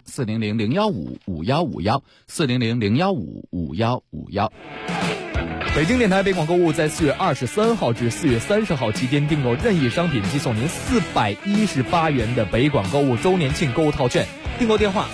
400-015-5151，400-015-5151。 北京电台北广购物在4月23号至4月30号期间订购任意商品即送您418元的北广购物周年庆购物套券。订购电话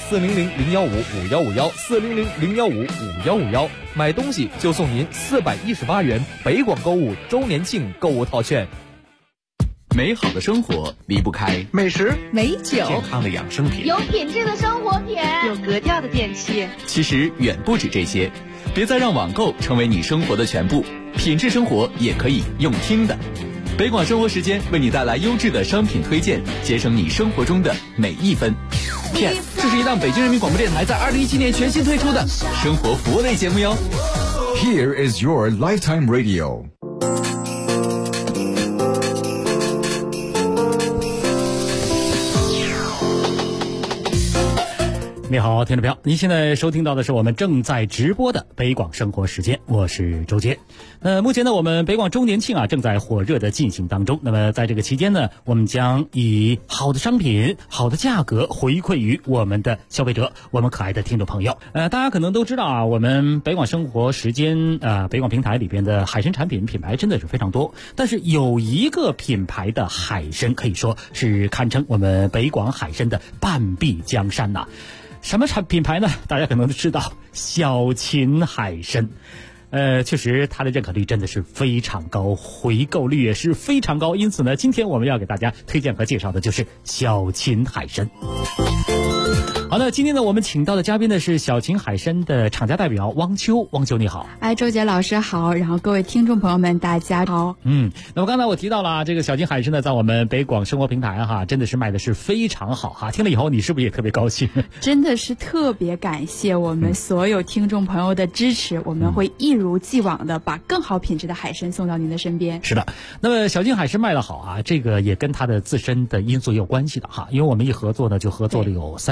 400-015-5151，400-015-5151。买东西就送您418元北广购物周年庆购物套券。 美好的生活离不开美食、 美酒、 健康的养生品、 有品质的生活品、 有格调的电器。 其实远不止这些，别再让网购成为你生活的全部，品质生活也可以用听的。北广生活时间为你带来优质的商品推荐，节省你生活中的每一分。P.S. 这是一档北京人民广播电台在2017年全新推出的生活服务类节目哟。 Here is your lifetime radio。 你好，听众朋友，您现在收听到的是我们正在直播的北广生活时间，我是周杰。目前呢，我们北广周年庆啊正在火热的进行当中。那么在这个期间呢，我们将以好的商品、好的价格回馈于我们的消费者，我们可爱的听众朋友。大家可能都知道啊，我们北广生活时间北广平台里边的海参产品品牌真的是非常多，但是有一个品牌的海参可以说是堪称我们北广海参的半壁江山呐。什么品牌呢？大家可能都知道，小秦海参。确实它的认可率真的是非常高，回购率也是非常高，因此呢，今天我们要给大家推荐和介绍的就是小秦海参。好的，今天呢，我们请到的嘉宾呢是小秦海参的厂家代表汪秋。汪秋你好。 周杰老师好，然后各位听众朋友们大家好。 那么刚才我提到了这个小秦海参呢，在我们北广生活平台哈，真的是卖的是非常好哈。听了以后你是不是也特别高兴？ 真的是特别感谢我们所有听众朋友的支持，我们会一如既往的把更好品质的海参送到您的身边。 是的，那么小秦海参卖得好啊，这个也跟它的自身的因素也有关系的哈，因为我们一合作呢就合作了有3-4年的时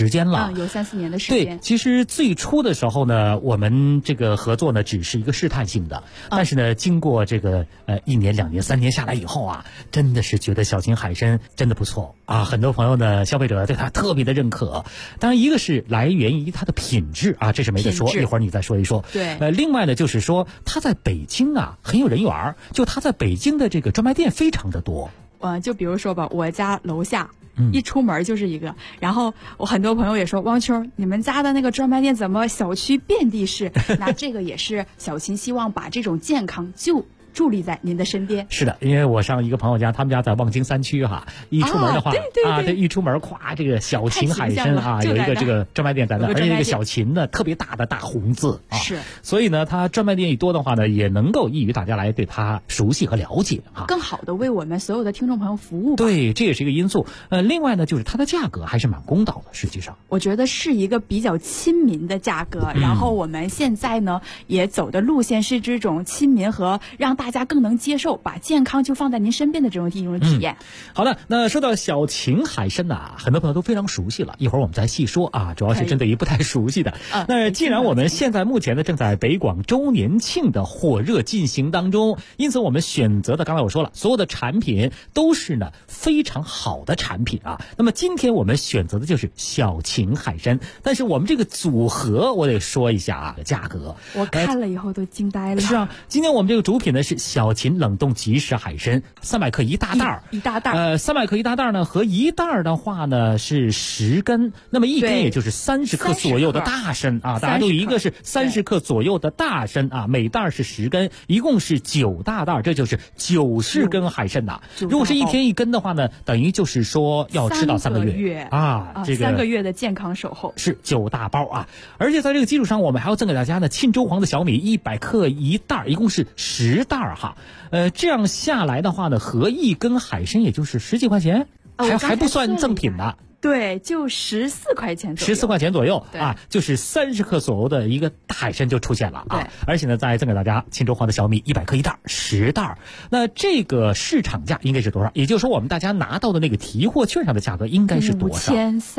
时间了， 有3-4年的时间。 对，其实最初的时候呢，我们这个合作呢只是一个试探性的，但是呢，经过这个1年、2年、3年下来以后啊，真的是觉得小秦海参真的不错啊，很多朋友呢，消费者对它特别的认可。当然，一个是来源于它的品质啊，这是没得说，一会儿你再说一说。 对， 另外呢，就是说它在北京啊很有人缘，就它在北京的这个专卖店非常的多。 就比如说吧，我家楼下一出门就是一个，然后我很多朋友也说，汪秋，你们家的那个专卖店怎么小区遍地是？那这个也是小秦希望把这种健康就伫立在您的身边。 是的，因为我上一个朋友家，他们家在望京3区哈，一出门的话对， 一出门咵，这个小秦海参啊，有一个这个专卖店在那，而且这个小秦呢特别大的大红字啊， 是， 所以呢，它专卖店一多的话呢，也能够易于大家来对它熟悉和了解啊， 更好的为我们所有的听众朋友服务。 对，这也是一个因素。另外呢，就是它的价格还是蛮公道的，实际上我觉得是一个比较亲民的价格。然后我们现在呢也走的路线是这种亲民和让大家更能接受，把健康就放在您身边的这种体验。 好的，那说到小秦海参呐，很多朋友都非常熟悉了，一会儿我们再细说啊，主要是针对于不太熟悉的。那既然我们现在目前呢正在北广周年庆的火热进行当中，因此我们选择的刚才我说了，所有的产品都是呢非常好的产品啊。那么今天我们选择的就是小秦海参，但是我们这个组合我得说一下啊，价格我看了以后都惊呆了。 是啊，今天我们这个主品呢是小秦冷冻即食海参，300克一大袋儿， 一大袋 ，300克一大袋呢，和一袋的话呢是10根，那么一根也就是30克左右的大参啊，大家都一个是30克左右的大参啊，每袋是10根，一共是9大袋，这就是90根海参呐。如果是1天1根的话呢，等于就是说要吃到3个月啊，这个 3个月的健康守候是9大包啊，而且在这个基础上，我们还要赠给大家呢沁州黄的小米100克一袋，一共是10袋哈。这样下来的话呢，合1根海参也就是10几块钱，还不算赠品呢。 对，就14块钱左右 ，14块钱左右啊，就是30克左右的一个大海参就出现了啊！而且呢，再赠给大家沁州黄的小米100克一袋，10袋。那这个市场价应该是多少？也就是说，我们大家拿到的那个提货券上的价格应该是多少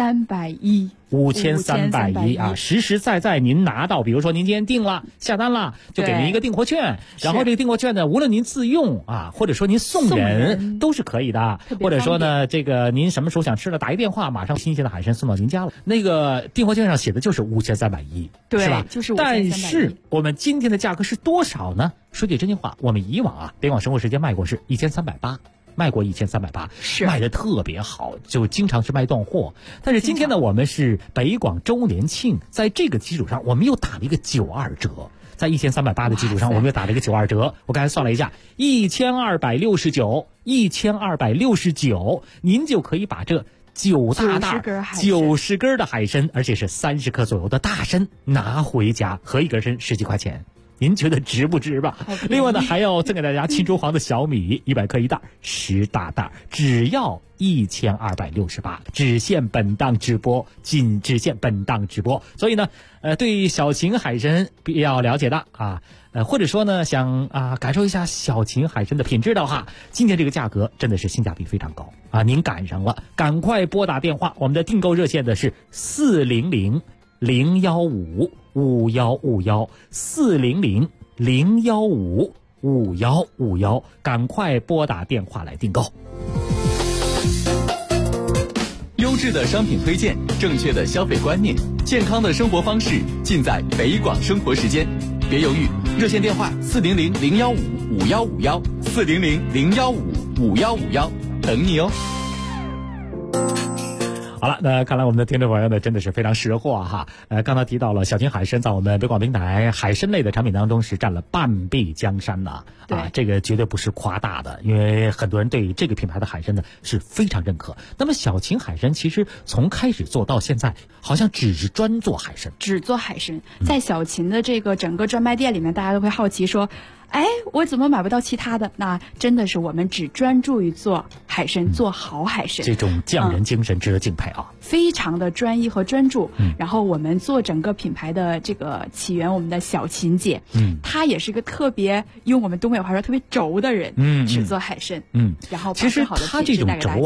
？5310。 5310啊，实实在在您拿到，比如说您今天订了下单了，就给您一个订货券，然后这个订货券呢，无论您自用啊，或者说您送人都是可以的，或者说呢，这个您什么时候想吃了，打一电话，马上新鲜的海参送到您家了。那个订货券上写的就是5310， 对， 是吧？ 就是5310。 但是我们今天的价格是多少呢？说句真心话，我们以往啊，北广生活时间卖过是1380。卖过1380，是卖的特别好，就经常是卖断货。但是今天呢，我们是北广周年庆，在这个基础上，我们又打了一个92折，在1380的基础上，我们又打了一个92折。我刚才算了一下，1269，您就可以把这9大袋90根的海参，而且是30克左右的大参拿回家，合一根参10几块钱。您觉得值不值吧？另外呢，还要赠给大家沁州黄的小米100克一袋，10大袋，只要1268，只限本档直播，只限本档直播。所以呢，对小秦海参比较了解的啊，或者说呢想感受一下小秦海参的品质的话，今天这个价格真的是性价比非常高啊！您赶上了，赶快拨打电话，我们的订购热线的是400-015-5151，400-015-5151，赶快拨打电话来订购。 优质的商品推荐，正确的消费观念，健康的生活方式，尽在北广生活时间。别犹豫，热线电话400-015-5151，400-015-5151，等你哦。 好了，那看来我们的听众朋友呢真的是非常识货哈。刚才提到了小秦海参在我们北广平台海参类的产品当中是占了半壁江山呐，这个绝对不是夸大的，因为很多人对这个品牌的海参呢是非常认可。那么小秦海参其实从开始做到现在，好像只是专做海参， 只做海参。在小秦的这个整个专卖店里面，大家都会好奇说，哎，我怎么买不到其他的？那真的是我们只专注于做海参，做好海参。 这种匠人精神值得敬佩啊！ 非常的专一和专注。然后我们做整个品牌的这个起源，我们的小秦姐，她也是一个特别用我们东北话说特别轴的人，只做海参。然后其实她这种轴啊，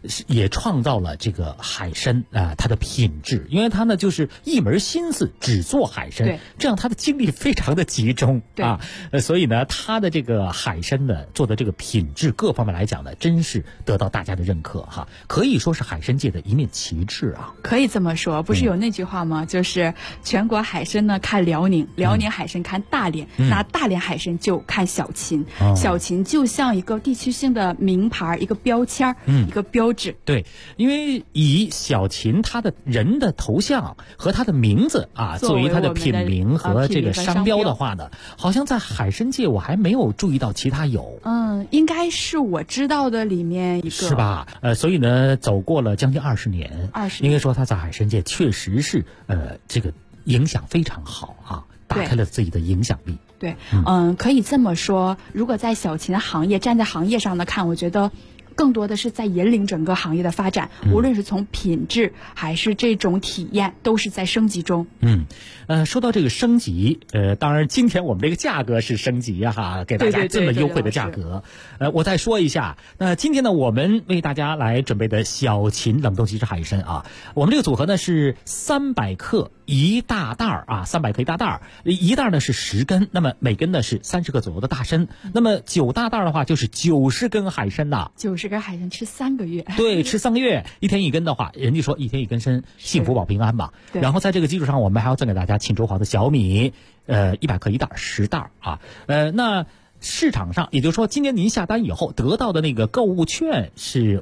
也创造了这个海参它的品质，因为它呢就是一门心思只做海参，这样它的精力非常的集中啊，所以呢它的这个海参的做的这个品质各方面来讲呢，真是得到大家的认可哈，可以说是海参界的一面旗帜啊。 可以这么说，不是有那句话吗？就是全国海参呢看辽宁，辽宁海参看大连，那大连海参就看小秦，小秦就像一个地区性的名牌，一个标签，一个标志。 对，因为以小秦他的人的头像和他的名字啊作为他的品名和这个商标的话呢，好像在海参界我还没有注意到其他有。 应该是我知道的里面一个， 是吧？所以呢，走过了将近20年，应该说他在海参界确实是这个影响非常好啊，打开了自己的影响力。 对，可以这么说，如果在小秦行业站在行业上的看，我觉得更多的是在引领整个行业的发展，无论是从品质还是这种体验，都是在升级中。 说到这个升级，当然今天我们这个价格是升级哈，给大家这么优惠的价格。我再说一下，那今天呢，我们为大家来准备的小秦冷冻即食海参啊，我们这个组合呢是300克一大袋啊，300克一大袋，一袋呢是10根，那么每根呢是30克左右的大参，那么9大袋的话就是90根海参呐 ，90根海参吃3个月， 对，吃3个月，1天1根的话，人家说1天1根参，幸福保平安嘛。然后在这个基础上，我们还要赠给大家沁州黄的小米，100克一袋，10袋啊，那市场上，也就是说，今年您下单以后得到的那个购物券是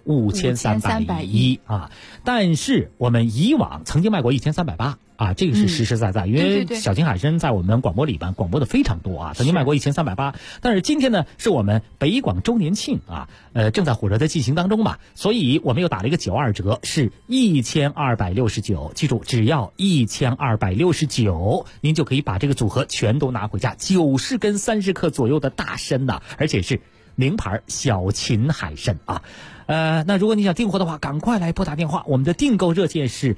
5310啊，但是我们以往曾经卖过1380啊，这个是实实在在，因为小秦海参在我们广播里边广播的非常多啊，曾经卖过1380，但是今天呢是我们北广周年庆啊，正在火热的进行当中嘛，所以我们又打了一个92折，是1269，记住只要1269，您就可以把这个组合全都拿回家，90根30克左右的大参呐，而且是名牌小秦海参啊。那如果你想订货的话，赶快来拨打电话，我们的订购热线是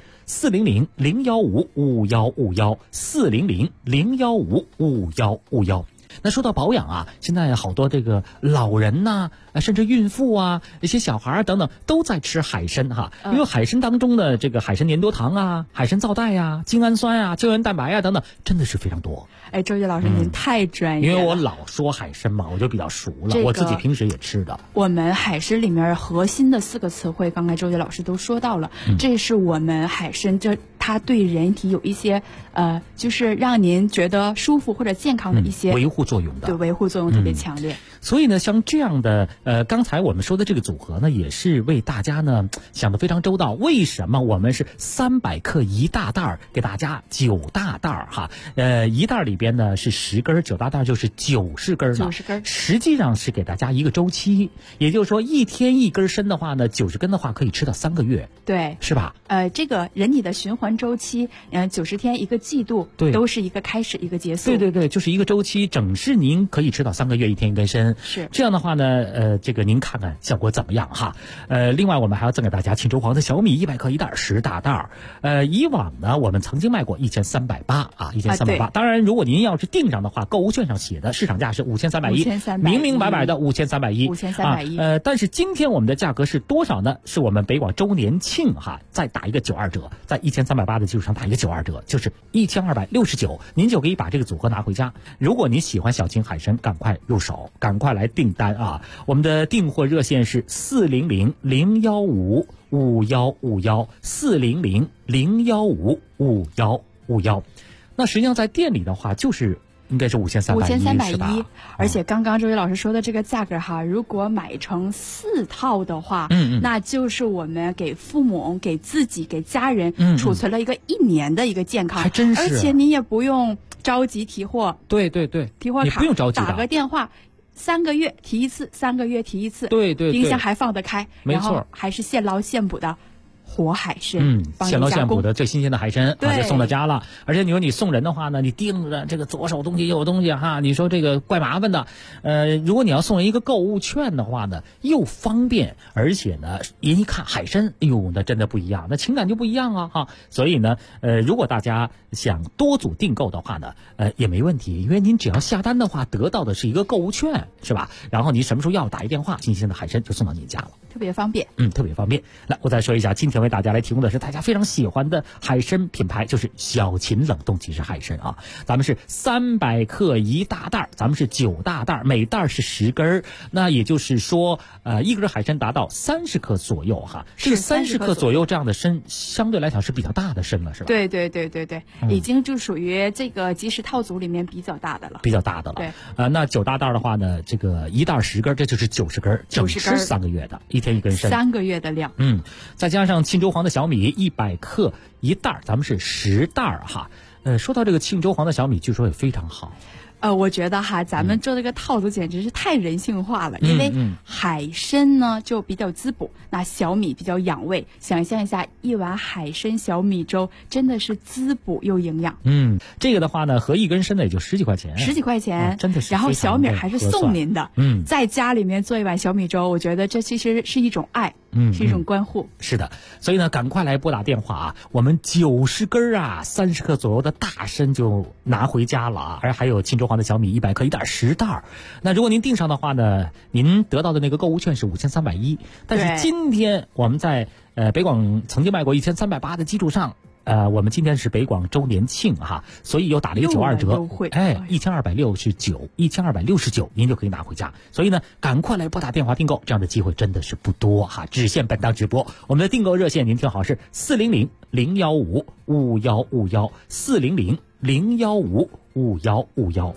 400-015-5151，400-015-5151。那说到保养啊，现在好多这个老人呐，甚至孕妇啊，一些小孩等等都在吃海参哈，因为海参当中的这个海参粘多糖啊、海参皂苷啊、精氨酸啊、胶原蛋白啊等等，真的是非常多。 周杰老师您太专业了， 因为我老说海参嘛，我就比较熟了，我自己平时也吃的。 我们海参里面核心的4个词汇，刚才周杰老师都说到了，这是我们海参它对人体有一些就是让您觉得舒服或者健康的一些维护作用的， 对，维护作用特别强烈。 所以呢，像这样的刚才我们说的这个组合呢，也是为大家呢想得非常周到。为什么我们是300克一大袋给大家9大袋哈？一袋里边呢是10根，9大袋就是90根了。 90根， 实际上是给大家一个周期，也就是说1天1根参的话呢，90根的话可以吃到3个月， 对， 是吧？ 这个人体的循环周期，90天一个季度， 对， 都是一个开始一个结束。 对，就是一个周期，整是您可以吃到3个月，1天1根参。 是这样的话呢，这个您看看效果怎么样哈？另外我们还要赠给大家沁州黄的小米100克一袋，10大袋。以往呢我们曾经卖过1380啊，1380。当然，如果您要是订上的话，购物券上写的市场价是5310，明明白白的5330。但是今天我们的价格是多少呢？是我们北广周年庆哈，再打一个92折，在1380的基础上打一个92折，就是1269，您就可以把这个组合拿回家。如果您喜欢小秦海参，赶快入手，赶快来订单啊！我们的订货热线是400-015-5151，400-015-5151。那实际上在店里的话，就是应该是5310，是吧？ 而且刚刚周伟老师说的这个价格哈，如果买成4套的话，那就是我们给父母、给自己、给家人储存了一个1年的一个健康， 还真是。 而且你也不用着急提货， 对， 提货卡你不用着急， 打个电话。3个月提一次，3个月提一次， 对， 冰箱还放得开， 没错， 然后还是现捞现捕的活海参， 现捞现捕的最新鲜的海参， 对， 就送到家了。而且你说你送人的话呢，你盯着这个左手东西右手东西哈，你说这个怪麻烦的。如果你要送人一个购物券的话呢，又方便，而且呢，人一看海参，哎呦，那真的不一样，那情感就不一样啊哈。所以呢，如果大家想多组订购的话呢，也没问题，因为您只要下单的话，得到的是一个购物券，是吧？然后你什么时候要打一电话，新鲜的海参就送到您家了。 特别方便。 特别方便。来，我再说一下，今天为大家来提供的是大家非常喜欢的海参品牌，就是小秦冷冻即食海参啊。咱们是300克1大袋，咱们是9大袋，每袋是10根。那也就是说，一根海参达到30克左右哈。这个30克左右这样的参，相对来讲是比较大的参了，是吧？ 对，已经就属于这个即食套组里面比较大的了。 比较大的了。 对。 那9大袋的话呢，这个1袋10根，这就是90根，整吃3个月的，1天1根参 ，3个月的量。 再加上庆州黄的小米100克1袋，咱们是10袋哈。说到这个庆州黄的小米，据说也非常好。 我觉得哈，咱们做这个套组简直是太人性化了，因为海参呢就比较滋补，那小米比较养胃。想象一下，一碗海参小米粥真的是滋补又营养。 这个的话呢，合1根参呢也就10几块钱 ，10几块钱， 真的是。 然后小米还是送您的，在家里面做一碗小米粥，我觉得这其实是一种爱。是一种关护。 是的，所以呢，赶快来拨打电话啊！我们90根啊，30克左右的大参就拿回家了啊！而还有庆州黄的小米100克1袋10袋。那如果您订上的话呢，您得到的那个购物券是5310。但是今天我们在北广曾经卖过1380的基础上。我们今天是北广周年庆哈，所以又打了一个92折，1269，1269您就可以拿回家。所以呢，赶快来拨打电话订购，这样的机会真的是不多哈，只限本档直播。我们的订购热线您听好是400-015-5151，400-015-5151。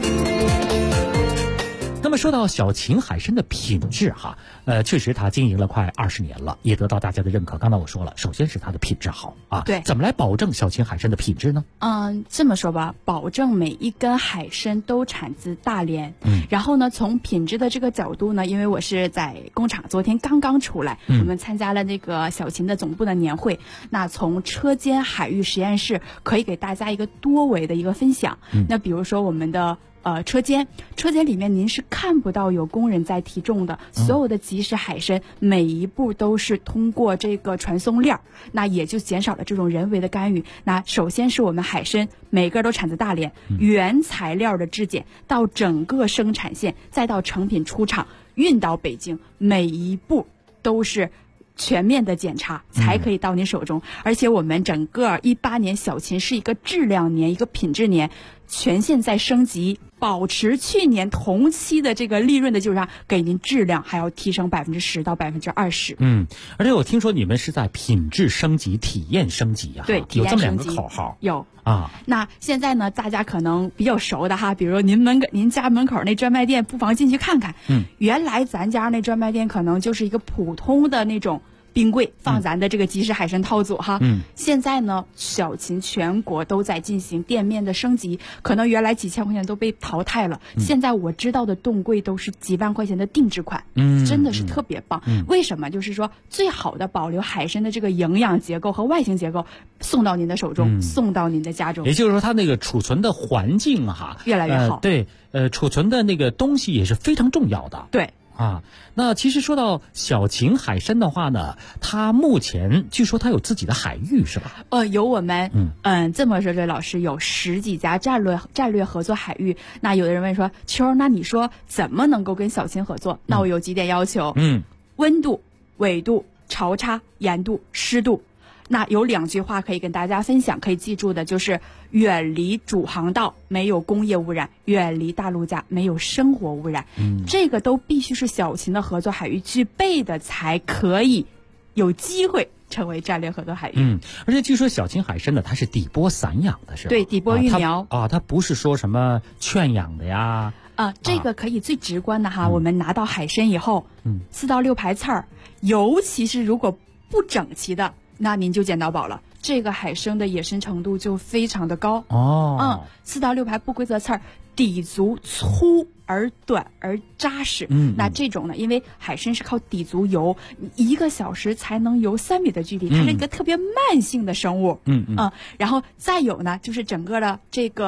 那么说到小秦海参的品质哈，确实它经营了快20年了，也得到大家的认可。刚才我说了，首先是它的品质好啊。 对， 怎么来保证小秦海参的品质呢？ 这么说吧，保证每一根海参都产自大连。然后呢，从品质的这个角度呢，因为我是在工厂，昨天刚刚出来，我们参加了那个小秦的总部的年会。那从车间海域实验室可以给大家一个多维的一个分享。那比如说我们的车间里面您是看不到有工人在提重的，所有的即食海参每一步都是通过这个传送链，那也就减少了这种人为的干预。那首先是我们海参每个都产自大连，原材料的质检到整个生产线，再到成品出厂运到北京，每一步都是全面的检查才可以到您手中。而且我们整个18年小秦是一个质量年，一个品质年，全线在升级，保持去年同期的这个利润的基础上，给您质量还要提升10%到20%。 而且我听说你们是在品质升级、体验升级啊。 对，体验升级有这么2个口号。 有啊。那现在呢，大家可能比较熟的哈，比如您家门口那专卖店，不妨进去看看。原来咱家那专卖店可能就是一个普通的那种冰柜放咱的这个即食海参套组哈。现在呢，小秦全国都在进行店面的升级，可能原来几千块钱都被淘汰了，现在我知道的冻柜都是几万块钱的定制款，真的是特别棒。为什么？就是说最好的保留海参的这个营养结构和外形结构，送到您的手中，送到您的家中。 也就是说，它那个储存的环境哈越来越好。 对，储存的那个东西也是非常重要的。 对。 那其实说到小秦海参的话呢，它目前据说它有自己的海域是吧？ 有我们这么说，这老师有10几家战略合作海域。那有的人问说，秋，那你说怎么能够跟小秦合作？那我有几点要求。温度、纬度、潮差、盐度、湿度。那有2句话可以跟大家分享，可以记住的就是远离主航道，没有工业污染；远离大陆架，没有生活污染。这个都必须是小秦的合作海域具备的，才可以有机会成为战略合作海域。 而且据说小秦海参呢，它是底波散养的，是吧？ 对，底波育苗它不是说什么圈养的呀。 这个可以最直观的哈，我们拿到海参以后，4到6排刺儿，尤其是如果不整齐的，那您就捡到宝了。这个海参的野生程度就非常的高。4到6排不规则刺儿，底足粗而短而扎实。那这种呢，因为海参是靠底足游，1个小时才能游3米的距离，它是一个特别慢性的生物。然后再有呢，就是整个的这个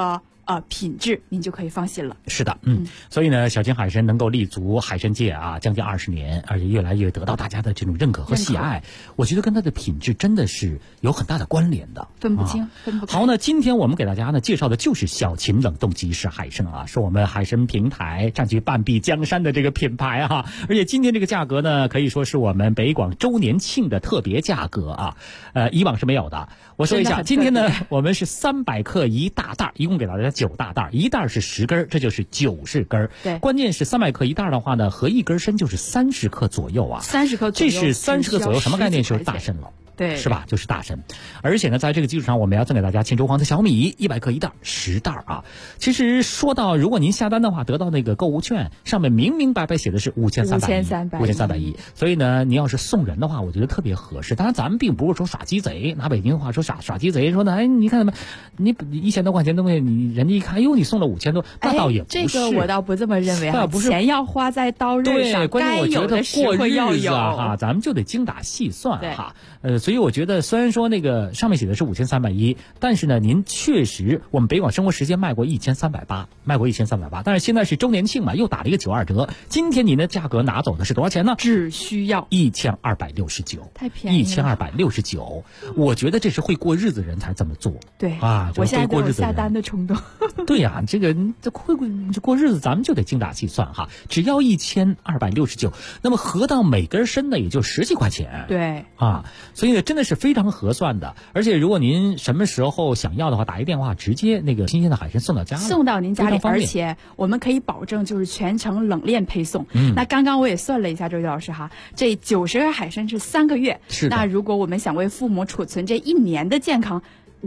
品质，您就可以放心了。 是的，所以呢，小金海参能够立足海参界啊，将近20年，而且越来越得到大家的这种认可和喜爱。我觉得跟它的品质真的是有很大的关联的， 分不清，分不开。 好，那今天我们给大家呢介绍的就是小秦冷冻即食海参啊，是我们海参平台占据半壁江山的这个品牌啊，而且今天这个价格呢，可以说是我们北广周年庆的特别价格啊，以往是没有的。我说一下，今天呢，我们是300克一大袋，一共给大家9大袋，一袋是10根，这就是90根。 对， 关键是300克一袋的话呢，合一根参就是30克左右啊。 30克左右， 这是30克左右，什么概念？就是大参了。 对， 是吧？就是大参，而且呢，在这个基础上，我们要赠给大家沁州黄的小米100克一袋，10袋啊。其实说到，如果您下单的话，得到那个购物券，上面明明白白写的是5310，所以呢，您要是送人的话，我觉得特别合适。当然，咱们并不是说耍鸡贼，拿北京话说耍鸡贼，说呢，哎，你看你1000多块钱东西，人家一看，哎呦，你送了5000多，那倒也不是。 这个我倒不这么认为啊，钱要花在刀刃上， 关键我觉得过日子啊哈，咱们就得精打细算哈。所以我觉得虽然说那个上面写的是5310，但是呢，您确实我们北广生活时间卖过1380，但是现在是周年庆嘛，又打了一个92折。今天您的价格拿走的是多少钱呢？ 只需要 1269， 太便宜了 ，1269。我觉得这是会过日子人才这么做。 对啊， 我现在都有下单的冲动。 对呀，这会过日子，咱们就得精打细算哈。只要1269，那么合到每根参呢，也就10几块钱。 对啊。所以呢，真的是非常合算的，而且如果您什么时候想要的话，打一电话，直接那个新鲜的海参送到家了， 送到您家里，而且我们可以保证就是全程冷链配送。那刚刚我也算了一下，周宇老师哈，这90根海参是3个月， 是的。 那如果我们想为父母储存这1年的健康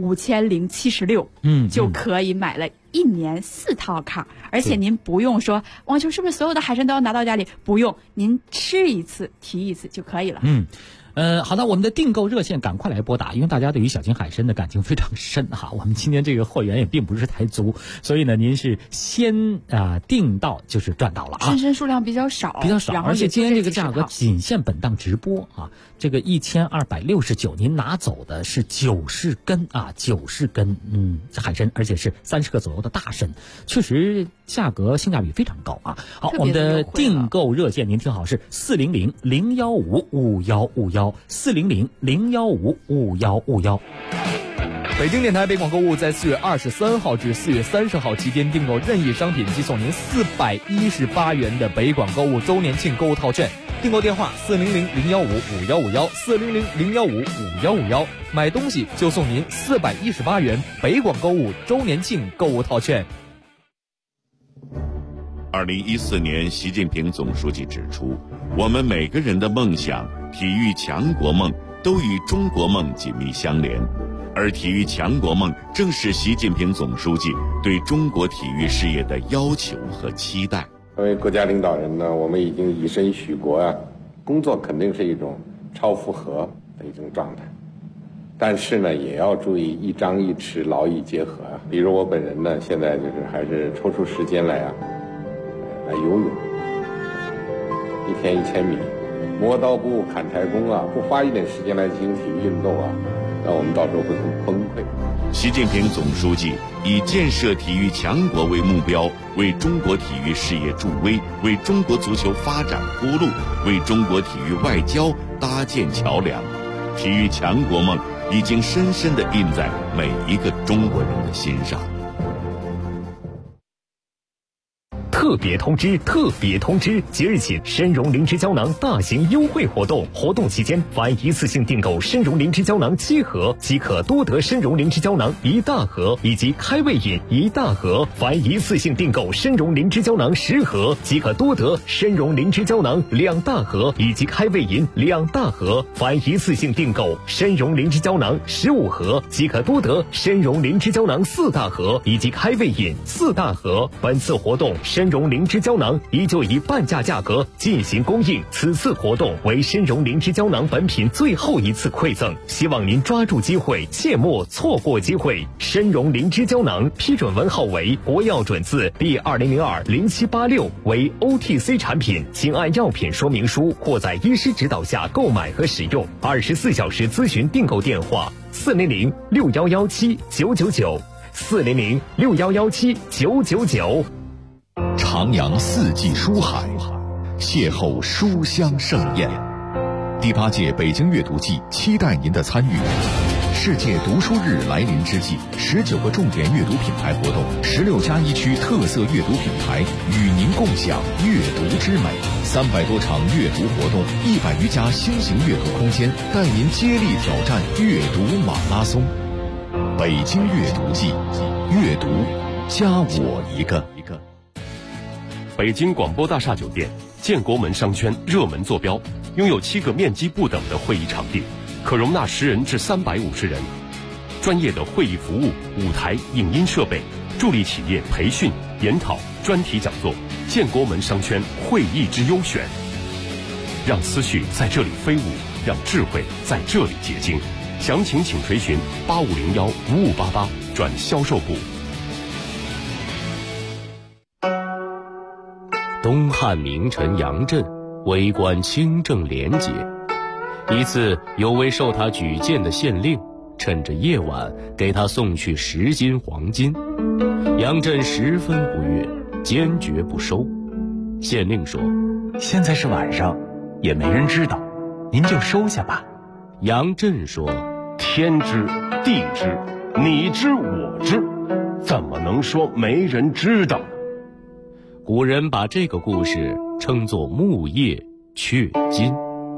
，5076，就可以买了1年4套卡，而且您不用说王秋是不是所有的海参都要拿到家里，不用，您吃一次提一次就可以了。 好的，我们的订购热线赶快来拨打，因为大家对于小秦海参的感情非常深哈。我们今天这个货源也并不是太足，所以呢，您是先订到就是赚到了啊。 参参数量比较少， 而且今天这个价格仅限本档直播啊。这个1269，您拿走的是90根啊，90根海参，而且是30克左右的大参，确实价格性价比非常高啊。好，我们的订购热线您听好是400-015-5151，400-015-5151。 北京电台北广购物在4月23号至4月30号期间订购任意商品，即送您418元的北广购物周年庆购物套券。订购电话400-015-5151，400-015-5151，买东西就送您418元北广购物周年庆购物套券。 2014年，习近平总书记指出，我们每个人的梦想、体育强国梦都与中国梦紧密相连，而体育强国梦正是习近平总书记对中国体育事业的要求和期待。 作为国家领导人呢，我们已经以身许国啊，工作肯定是一种超负荷的一种状态，但是呢，也要注意一张一弛，劳逸结合啊。比如我本人呢，现在就是还是抽出时间来游泳，1天1000米，磨刀不误砍柴工啊，不花一点时间来进行体育运动啊，那我们到时候会很崩溃。 习近平总书记以建设体育强国为目标，为中国体育事业助威，为中国足球发展铺路，为中国体育外交搭建桥梁。体育强国梦已经深深地印在每一个中国人的心上。 特别通知！即日起，参茸灵芝胶囊大型优惠活动，活动期间，凡一次性订购参茸灵芝胶囊7盒，即可多得参茸灵芝胶囊1大盒以及开胃饮1大盒；凡一次性订购参茸灵芝胶囊10盒，即可多得参茸灵芝胶囊2大盒以及开胃饮2大盒；凡一次性订购参茸灵芝胶囊15盒，即可多得参茸灵芝胶囊4大盒以及开胃饮4大盒。本次活动参茸灵芝胶囊依旧以半价价格进行供应，此次活动为参茸灵芝胶囊本品最后一次馈赠，希望您抓住机会，切莫错过机会。参茸灵芝胶囊批准文号为国药准字第20020786，为 OTC 产品，请按药品说明书或在医师指导下购买和使用。24小时咨询订购电话：400-6117-999。 400-6117-999。 徜徉四季书海，邂逅书香盛宴。第8届北京阅读季期待您的参与。世界读书日来临之际，19个重点阅读品牌活动，16家一区特色阅读品牌与您共享阅读之美，300多场阅读活动，100余家新型阅读空间，带您接力挑战阅读马拉松。北京阅读季，阅读加我一个。 北京广播大厦酒店建国门商圈热门坐标，拥有7个面积不等的会议场地，可容纳10人至350人，专业的会议服务、舞台、影音设备，助力企业培训、研讨、专题讲座。建国门商圈会议之优选，让思绪在这里飞舞，让智慧在这里结晶。详情请垂询8501-5588转销售部。 东汉名臣杨震为官清正廉洁，一次有位受他举荐的县令趁着夜晚给他送去10斤黄金，杨震十分不悦，坚决不收。县令说： 现在是晚上，也没人知道，您就收下吧。 杨震说： 天知地知，你知我知，怎么能说没人知道呢？ 古人把这个故事称作木叶雀金。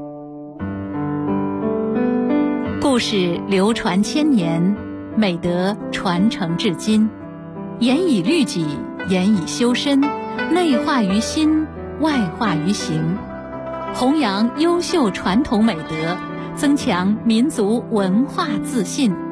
故事流传千年，美德传承至今，严以律己，严以修身，内化于心，外化于行，弘扬优秀传统美德，增强民族文化自信，